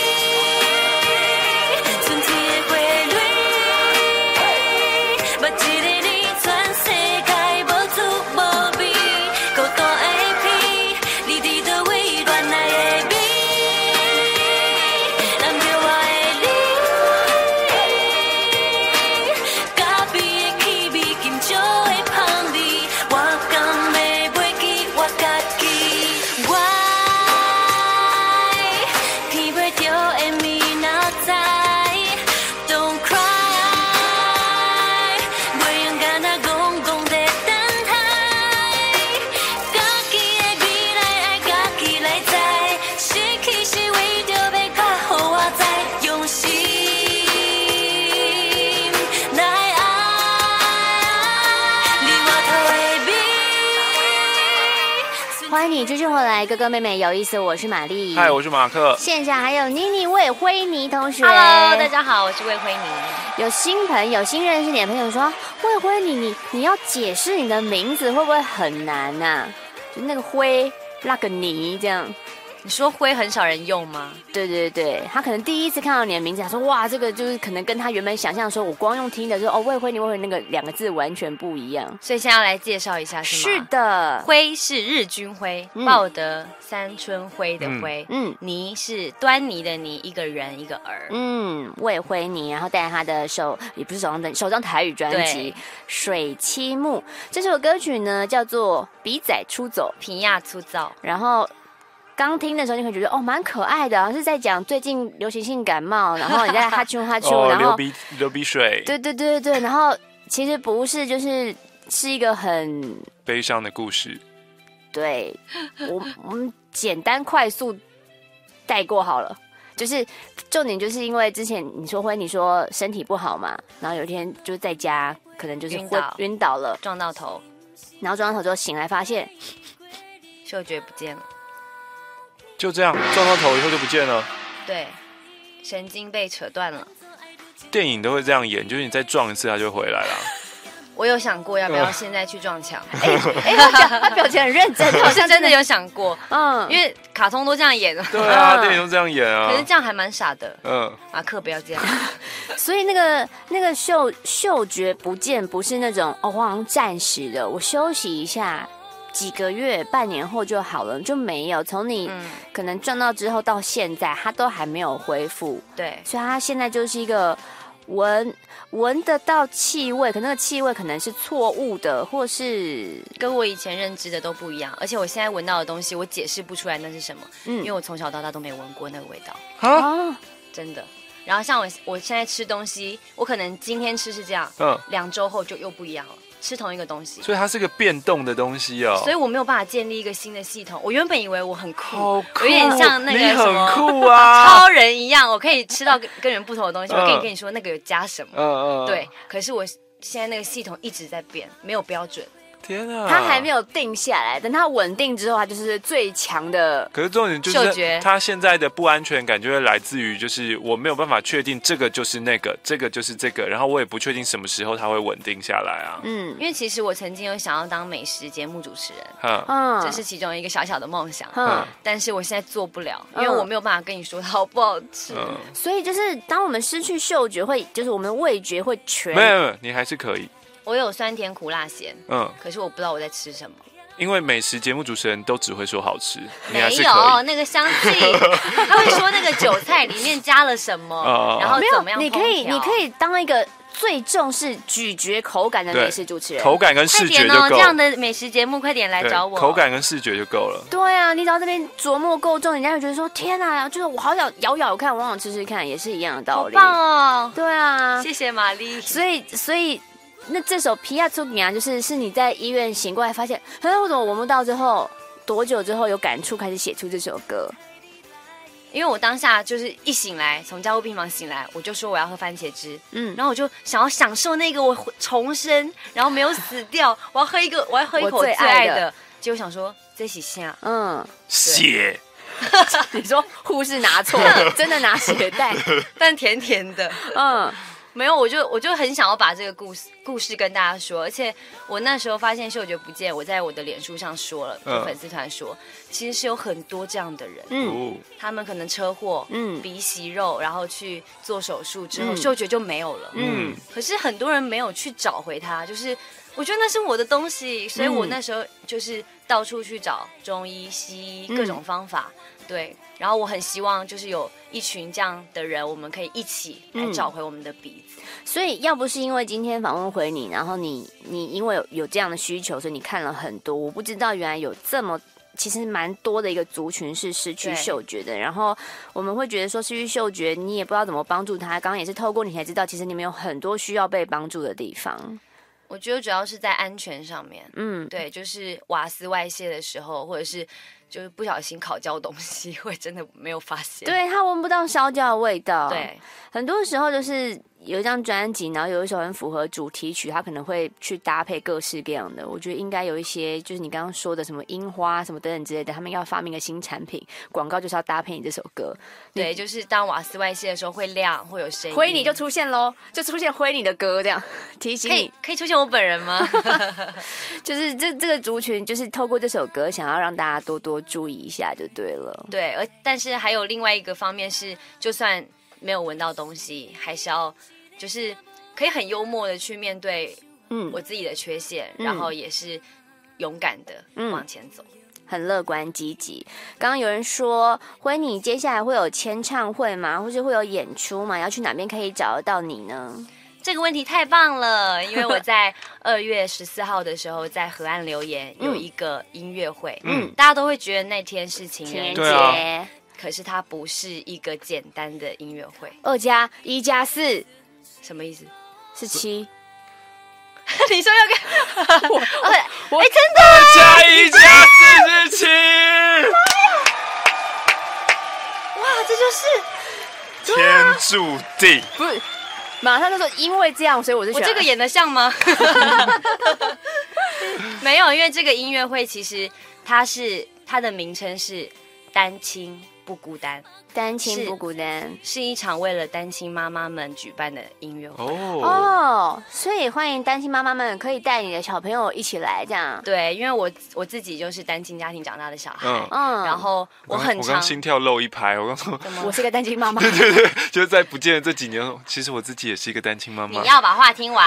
欢迎你继续回来，哥哥妹妹有意思，我是玛丽， 嗨，我是马克， 线下还有妮妮魏辉妮同学。 Hello， 大家好，我是魏辉妮。 有新朋友、新认识你的朋友说，魏辉妮，你要解释你的名字会不会很难啊？就那个辉，那个妮这样。 你说辉很少人用吗？ 对对对，他可能第一次看到你的名字，他说哇，这个就是可能跟他原本想象说，我光用听的说哦，魏辉妮那个两个字完全不一样。 所以现在要来介绍一下是吗？ 是的， 辉是日军辉，报得三春晖的晖，倪是端倪的倪，一个人一个儿， 魏辉妮，然后带他的也不是首张台语专辑《水七木》，这首歌曲呢叫做《笔仔出走》， 平亚粗糙， 然后。刚听的时候，你会觉得哦，蛮可爱的，好像是在讲最近流行性感冒，然后你在哈啾哈啾，然后流鼻水， 对，然后其实不是，是一个很悲伤的故事。 对，我们简单快速带过好了，就是重点就是因为之前你说身体不好嘛，然后有一天就在家，可能就是晕倒了， 撞到头， 然后撞到头之后醒来发现嗅觉不见了。 就这样撞到头以后就不见了， 对，神经被扯断了。 电影都会这样演，就是你再撞一次，它就回来了。 我有想过要不要现在去撞墙， 他表情很认真， 我是真的有想过，因为卡通都这样演， 对啊，电影都这样演啊。 可是这样还蛮傻的，马克不要这样。 所以那个嗅觉不见，不是那种我好像暂时的，我休息一下。几个月、半年后就好了，就没有。从你可能撞到之后到现在，它都还没有恢复。 对， 所以它现在就是一个闻得到气味，可那个气味可能是错误的，或是跟我以前认知的都不一样。而且我现在闻到的东西，我解释不出来那是什么，因为我从小到大都没闻过那个味道啊，真的。然后像我现在吃东西，我可能今天吃是这样，2周后就又不一样了。吃同一个东西， 所以它是个变动的东西哦。 所以我没有办法建立一个新的系统。我原本以为我很酷， 好酷， 有点像那个什么你很酷啊， 超人一样，我可以吃到跟人不同的东西。我跟你说那个有加什么，对。可是我现在那个系统一直在变，没有标准。 天啊！ 他还没有定下来，等他稳定之后，他就是最强的。 可是重点就是他现在的不安全感就会来自于，就是我没有办法确定这个就是那个，这个就是这个，然后我也不确定什么时候他会稳定下来啊。 因为其实我曾经有想要当美食节目主持人，这是其中一个小小的梦想，但是我现在做不了，因为我没有办法跟你说好不好吃。 所以就是当我们失去嗅觉，会就是我们的味觉会全没有，你还是可以。 我有酸甜苦辣咸，可是我不知道我在吃什么。 因为美食节目主持人都只会说好吃， 没有那个香气，他会说那个韭菜里面加了什么，然后怎么样。 你可以当一个最重视咀嚼口感的美食主持人， 口感跟视觉就够。 这样的美食节目快点来找我， 口感跟视觉就够了。 对啊，你只要这边琢磨够重，人家会觉得说天啊，就是我好想咬看，我想吃吃看，也是一样的道理。 好棒哦！ 对啊， 谢谢玛丽。 所以。那这首《皮亚祖尼亚》是你在医院醒过来发现，为什么闻不到之后，多久之后有感触开始写出这首歌？ 因为我当下就是一醒来，从加护病房醒来，我就说我要喝番茄汁，然后我就想要享受那个我重生，然后没有死掉，我要喝一口最爱的，结果想说这是啥？ 血。 你说护士拿错，真的拿血袋， 但甜甜的，没有，我就很想要把这个故事跟大家说，而且我那时候发现嗅觉不见，我在我的脸书上说了，粉丝团说，其实是有很多这样的人，他们可能车祸，鼻息肉，然后去做手术之后，嗅觉就没有了，可是很多人没有去找回它，就是我觉得那是我的东西，所以我那时候就是到处去找中医、西医各种方法，对。然后我很希望就是有一群这样的人，我们可以一起来找回我们的鼻子。 所以要不是因为今天访问回你，然后你因为有这样的需求，所以你看了很多，我不知道原来有这么其实蛮多的一个族群是失去嗅觉的。然后我们会觉得说失去嗅觉，你也不知道怎么帮助他。刚刚也是透过你才知道，其实你们有很多需要被帮助的地方。 我觉得主要是在安全上面，对，就是瓦斯外泄的时候，或者是就是不小心烤焦东西，会真的没有发现。 对，他闻不到烧焦的味道。 对， 很多时候就是有一张专辑，然后有一首很符合主题曲，他可能会去搭配各式各样的。我觉得应该有一些，就是你刚刚说的什么樱花什么等等之类的，他们要发明个新产品，广告就是要搭配你这首歌。 对，就是当瓦斯外泄的时候会亮，会有声音， 灰你就出现咯，就出现灰你的歌这样提醒你。 可以出现我本人吗？ 就是这个族群，就是透过这首歌，想要让大家多多注意一下就对了。 对，但是还有另外一个方面是，就算没有闻到东西，还是要就是可以很幽默的去面对我自己的缺陷，然后也是勇敢的往前走， 很乐观积极。刚刚有人说辉你接下来会有签唱会吗？或是会有演出吗？要去哪边可以找得到你呢？ 这个问题太棒了，因为我在2月14号的时候在河岸留言有一个音乐会，大家都会觉得那天是情人节，可是它不是一个简单的音乐会。 2+1+4 什么意思？ 是7。 你说要跟我真的2+1+4是7。 哇，这就是天注定。 不是。马上就说，因为这样，所以我就选。 我这个演得像吗？没有，因为这个音乐会其实它的名称是单亲不孤单， 单亲不孤单是一场为了单亲妈妈们举办的音乐会所以欢迎单亲妈妈们可以带你的小朋友一起来这样。 对，因为我自己就是单亲家庭长大的小孩，然后我刚心跳漏一拍，我刚说我是个单亲妈妈。 对，就是在不见的这几年，其实我自己也是一个单亲妈妈。 你要把话听完。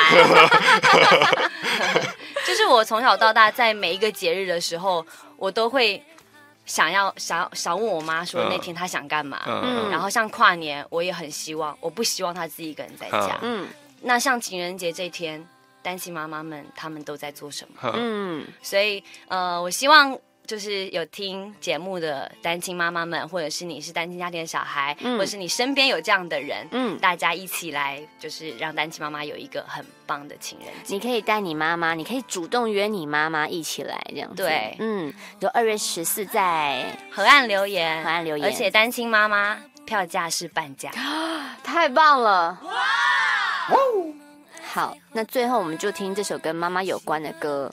就是我从小到大，在每一个节日的时候，我都会想问我妈说那天她想干嘛，然后像跨年，我也很希望，我不希望她自己一个人在家。那像情人节这天，单亲妈妈们她们都在做什么？所以我希望就是有听节目的单亲妈妈们，或者是你是单亲家庭的小孩，或者是你身边有这样的人，大家一起来，就是让单亲妈妈有一个很棒的情人节。 你可以带你妈妈，你可以主动约你妈妈一起来这样子。 对， 就2月14在河岸留言， 而且单亲妈妈票价是半价， 太棒了！哇！好，那最后我们就听这首跟妈妈有关的歌。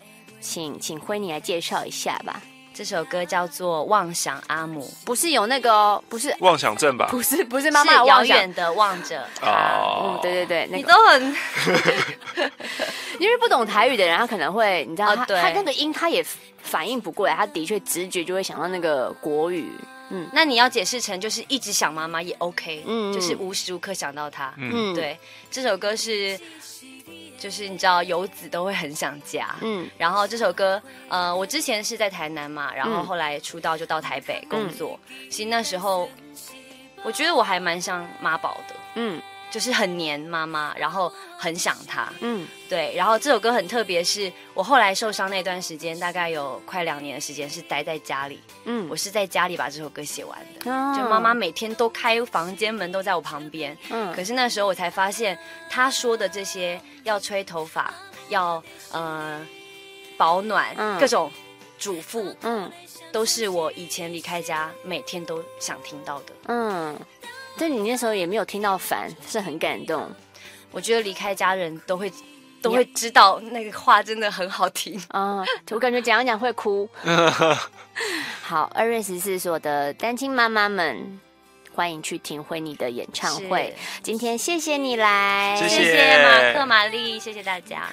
请辉妮来介绍一下吧。 这首歌叫做《妄想阿母》， 不是有那个不是妄想症吧？ 不是妈妈的遥远的望着哦， 对，那个、 你都很， 因为不懂台语的人，他可能会你知道他那个音他也反应不过来，他的确直觉就会想到那个国语。 那你要解释成就是一直想妈妈也 OK，就是无时无刻想到她。对，这首歌是。就是你知道游子都会很想家，然后这首歌，我之前是在台南嘛，然后后来出道就到台北工作。其实那时候，我觉得我还蛮像妈宝的，就是很黏妈妈，然后很想她，对。然后这首歌很特别，是我后来受伤那段时间，大概有快2年的时间是待在家里，我是在家里把这首歌写完的，就妈妈每天都开房间门都在我旁边，可是那时候我才发现，她说的这些要吹头发，要保暖，各种嘱咐，都是我以前离开家每天都想听到的， 但你那时候也没有听到烦，是很感动。 我觉得离开家人都会知道那个话真的很好听啊，我感觉讲一讲会哭。好，2月14所的单亲妈妈们，欢迎去听辉妮的演唱会。今天谢谢你来， 谢谢马克玛丽，谢谢大家。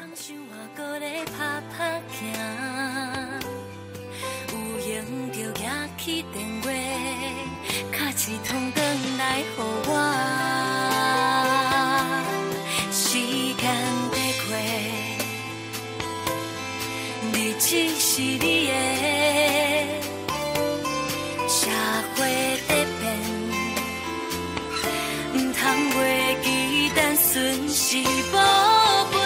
卡一通转来予我，时间在过，日子是你的，社会在变，唔通袂记单纯是宝贝，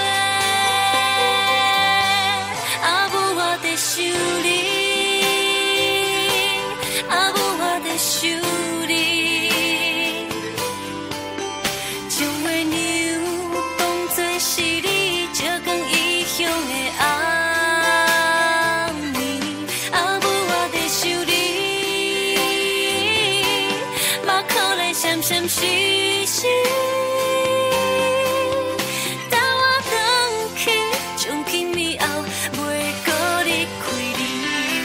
阿母我在想你。想你，将月娘当作是你照光异乡的红棉，阿母我在想你，目眶内闪闪星星，等我回去，从今以后袂搁离开你。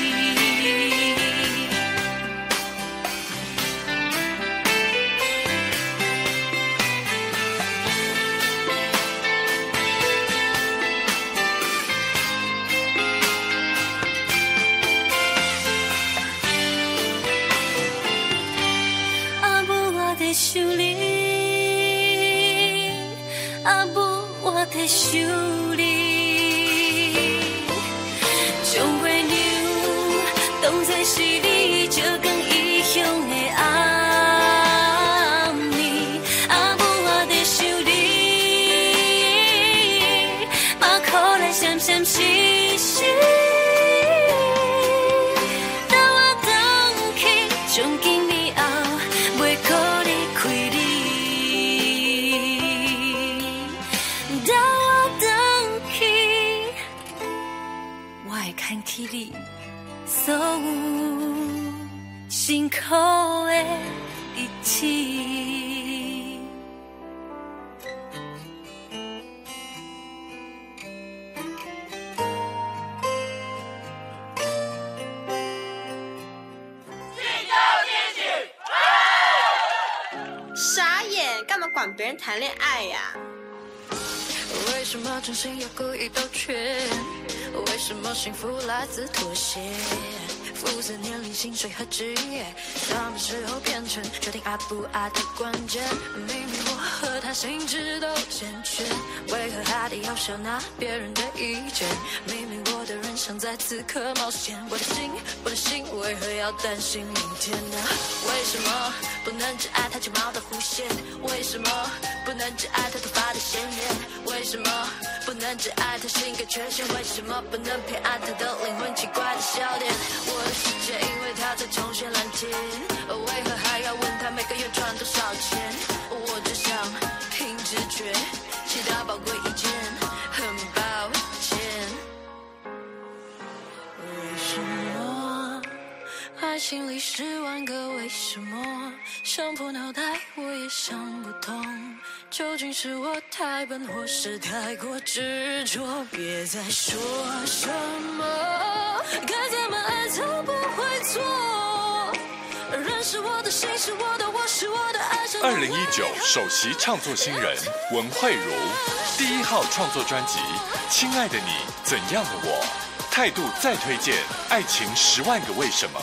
想你，阿母，我在想你，将月娘当作是你照光异乡的红棉，阿母，我在想你，目眶内闪闪星星，等我回去，从今以后袂搁。看起你所有辛苦的日子， 傻眼，干嘛管别人谈恋爱呀？ 为什么真心要故意兜圈？为什么幸福来自妥协？肤色、年龄、薪水和职业，什么时候变成决定爱不爱的关键？明明我和他心智都健全，为何还得要笑纳别人的意见？明明我的人生在此刻冒险，我的心为何要担心明天呢？为什么不能只爱他睫毛的弧线？为什么不能只爱他头发的鲜艳？为什么不能只爱他性格缺陷？为什么不能偏爱他的灵魂奇怪的笑点？我的世界因为他在重现蓝天，为何还要问他每个月赚多少钱？我只想凭直觉，其他宝贵意见，很抱歉。为什么还在心里10万个为什么，想破脑袋我也想不通，究竟是我太笨，或是太过执着？别再说什么该怎么爱才不会错，人是我的，心是我的，我是我的爱上。 2019首席创作新人文慧茹第1号创作专辑《亲爱的你怎样的我》，态度再推荐，爱情10万个为什么。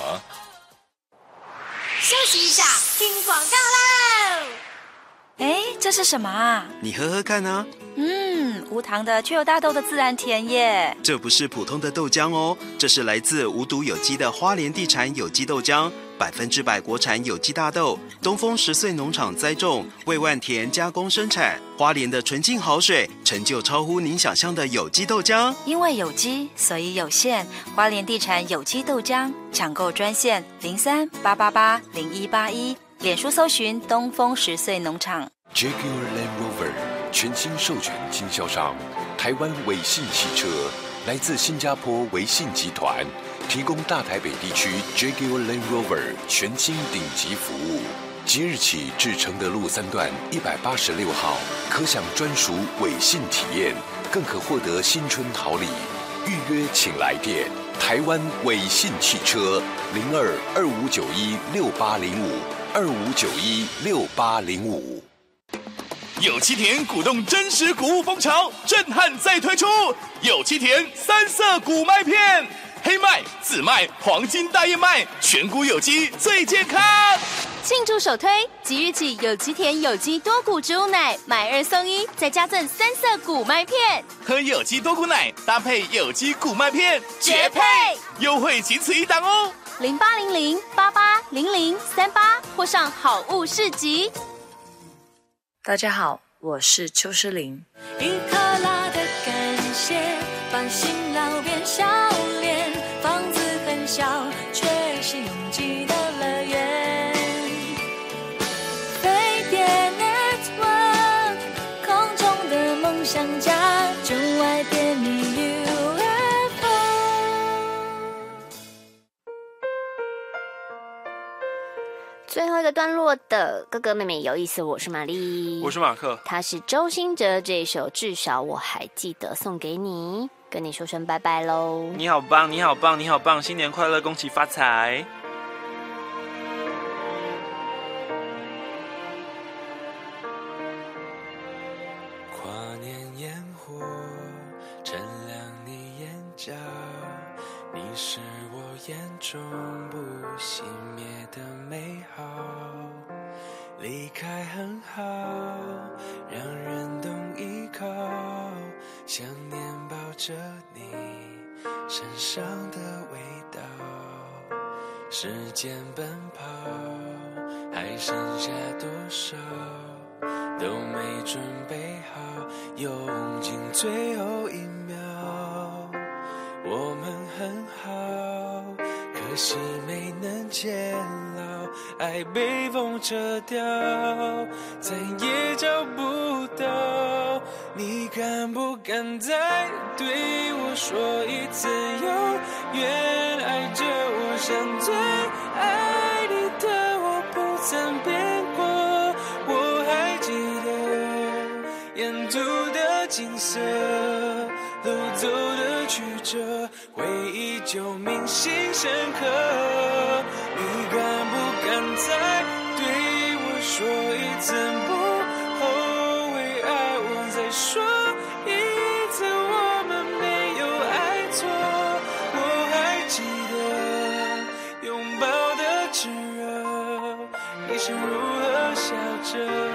休息一下，听广告喽。 哎，这是什么啊？ 你喝喝看啊。 无糖的却有大豆的自然甜耶。 这不是普通的豆浆哦，这是来自无毒有机的花莲地产有机豆浆，100%国产有机大豆，东风10岁农场栽种，为万田加工生产，花莲的纯净好水，成就超乎您想象的有机豆浆。 因为有机，所以有限。花莲地产有机豆浆抢购专线03-888-0181，脸书搜寻东风10岁农场。 Jaguar Land Rover 全新授权经销商，台湾伟信汽车，来自新加坡伟信集团，提供大台北地区 Jaguar Land Rover 全新顶级服务。即日起至承德路3段186号，可享专属伟信体验，更可获得新春好礼。预约请来电台湾伟信汽车02-2591-6805，2591-6805。 有七田鼓动真实谷物风潮，震撼再推出有七田3色谷麦片，黑麦、紫麦、黄金大燕麦，全谷有机最健康。 庆祝首推，即日起有七田有机多谷植物奶买2送1，再加赠3色谷麦片。 喝有机多谷奶搭配有机谷麦片，绝配！优惠仅此一档哦 0800880038或上好物市集。 大家好，我是邱诗玲。 一克拉的感谢，把辛劳变笑脸，房子很小，却是拥挤的乐园。飞碟 Network， 空中的梦想家，就爱点你 UFO。 最后一个段落的哥哥妹妹有意思，我是玛丽， 我是马克， 他是周兴哲这一首至少我还记得送给你，跟你说声拜拜喽。 你好棒，你好棒，你好棒，新年快乐，恭喜发财。 跨年烟火照亮你眼角，你是我眼中不熄灭的美好。离开很好，让人懂依靠，想念抱着你身上的味道。时间奔跑，还剩下多少都没准备好，用尽最后1秒。我们很好，可惜没能见老，爱被风扯掉，再也找不到。你敢不敢再对我说一次永远爱着我，像最爱你的我不曾变过。我还记得沿途的景色，路走的曲折，回忆就铭心深刻。你敢不敢再对我说一次不后悔爱我，再说一次我们没有爱错。我还记得拥抱的炙热，你是如何笑着，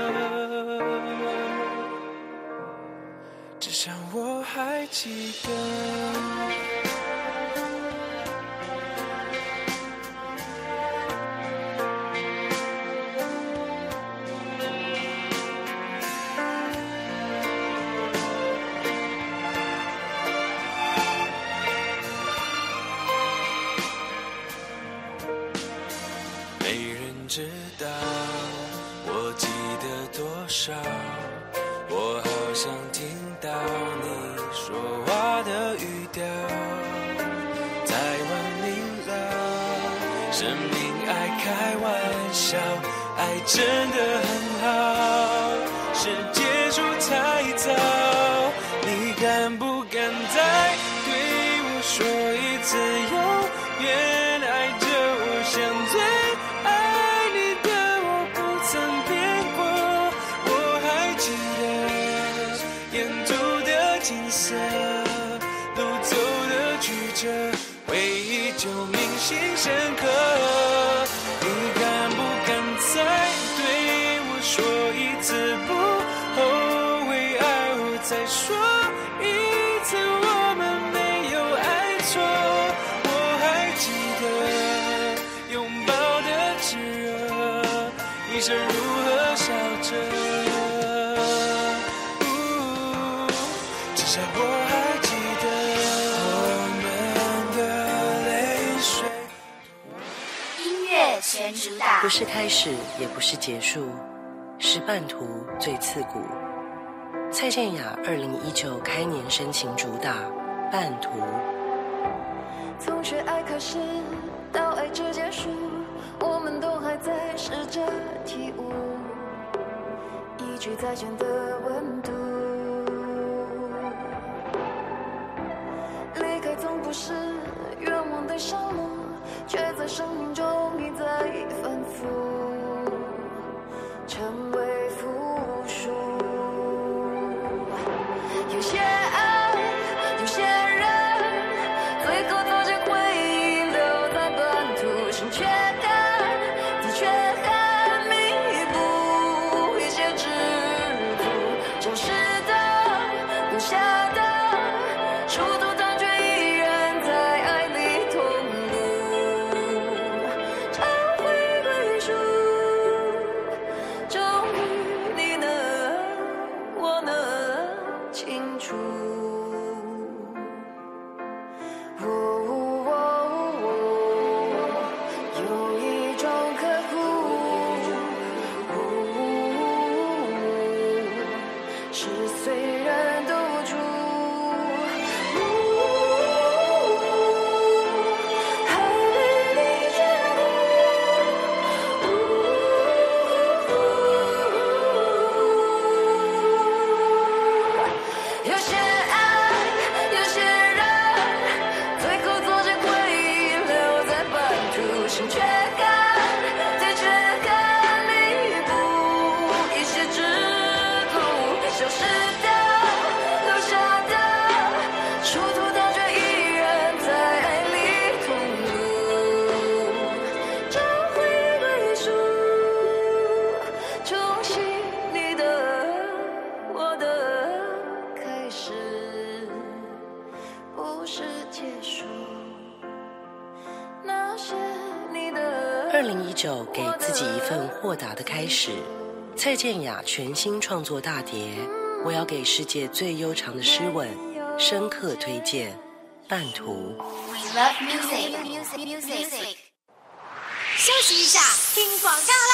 至少我还记得。没人知道我记得多少，我好像听到你说话的语调，太晚明了，谁证明爱开玩笑，爱真的很好，是结束太早。你敢不敢再对我说一次永远爱着我，像最爱你的我不曾变过。我还记得沿途的景色，路走的曲折，回忆就铭心深刻。你敢不敢再对我说一次不后悔，爱我再说一次我们没有爱错。我还记得拥抱的炙热，一生如何笑着，至少我还记得我们的泪水。 音乐全主打， 不是开始，也不是结束，是半途最刺骨。蔡健雅2019开年深情主打《半途》。 从学爱开始到爱至结束，我们都还在试着体悟一句再见的温度。离开总不是愿望的项目，却在生命中一再反复，成为负数。有些爱，有些人，最后走进回忆，留在半途，心却干，的确很弥补一些桎梏，真实的，留下的，殊途同却依然在爱里同路，找回归属，终于你能，我能清楚。有一种刻骨，是虽然都住，还没你眷顾。有些爱，有些人，最后走进回忆，留在半途，心却干，的确很弥补一些桎梏，消失的，留下的，殊途同却依然在爱里同路，找回归属，重新你的，我的开始，不是结束。那些你的 2019给自己一份豁达的开始，蔡健雅全新创作大碟《我要给世界最悠长的诗吻》，深刻推荐《半途》。 We love music。休息一下，听广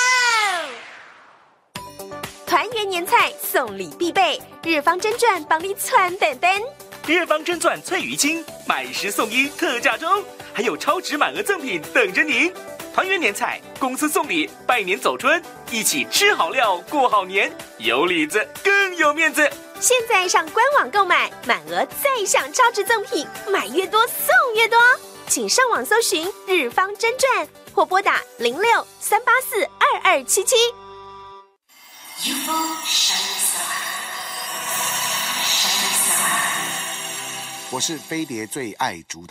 告喽。 团圆年菜送礼必备，日方真传帮你传本本。 日方真传脆鱼精买10送1特价中，还有超值满额赠品等着您。团圆年菜，公司送礼，拜年走春，一起吃好料过好年，有里子更有面子。 现在上官网购买，满额再享超值赠品，买越多送越多。请上网搜寻日方真传，或拨打06-384-2277。 我是飞碟最爱主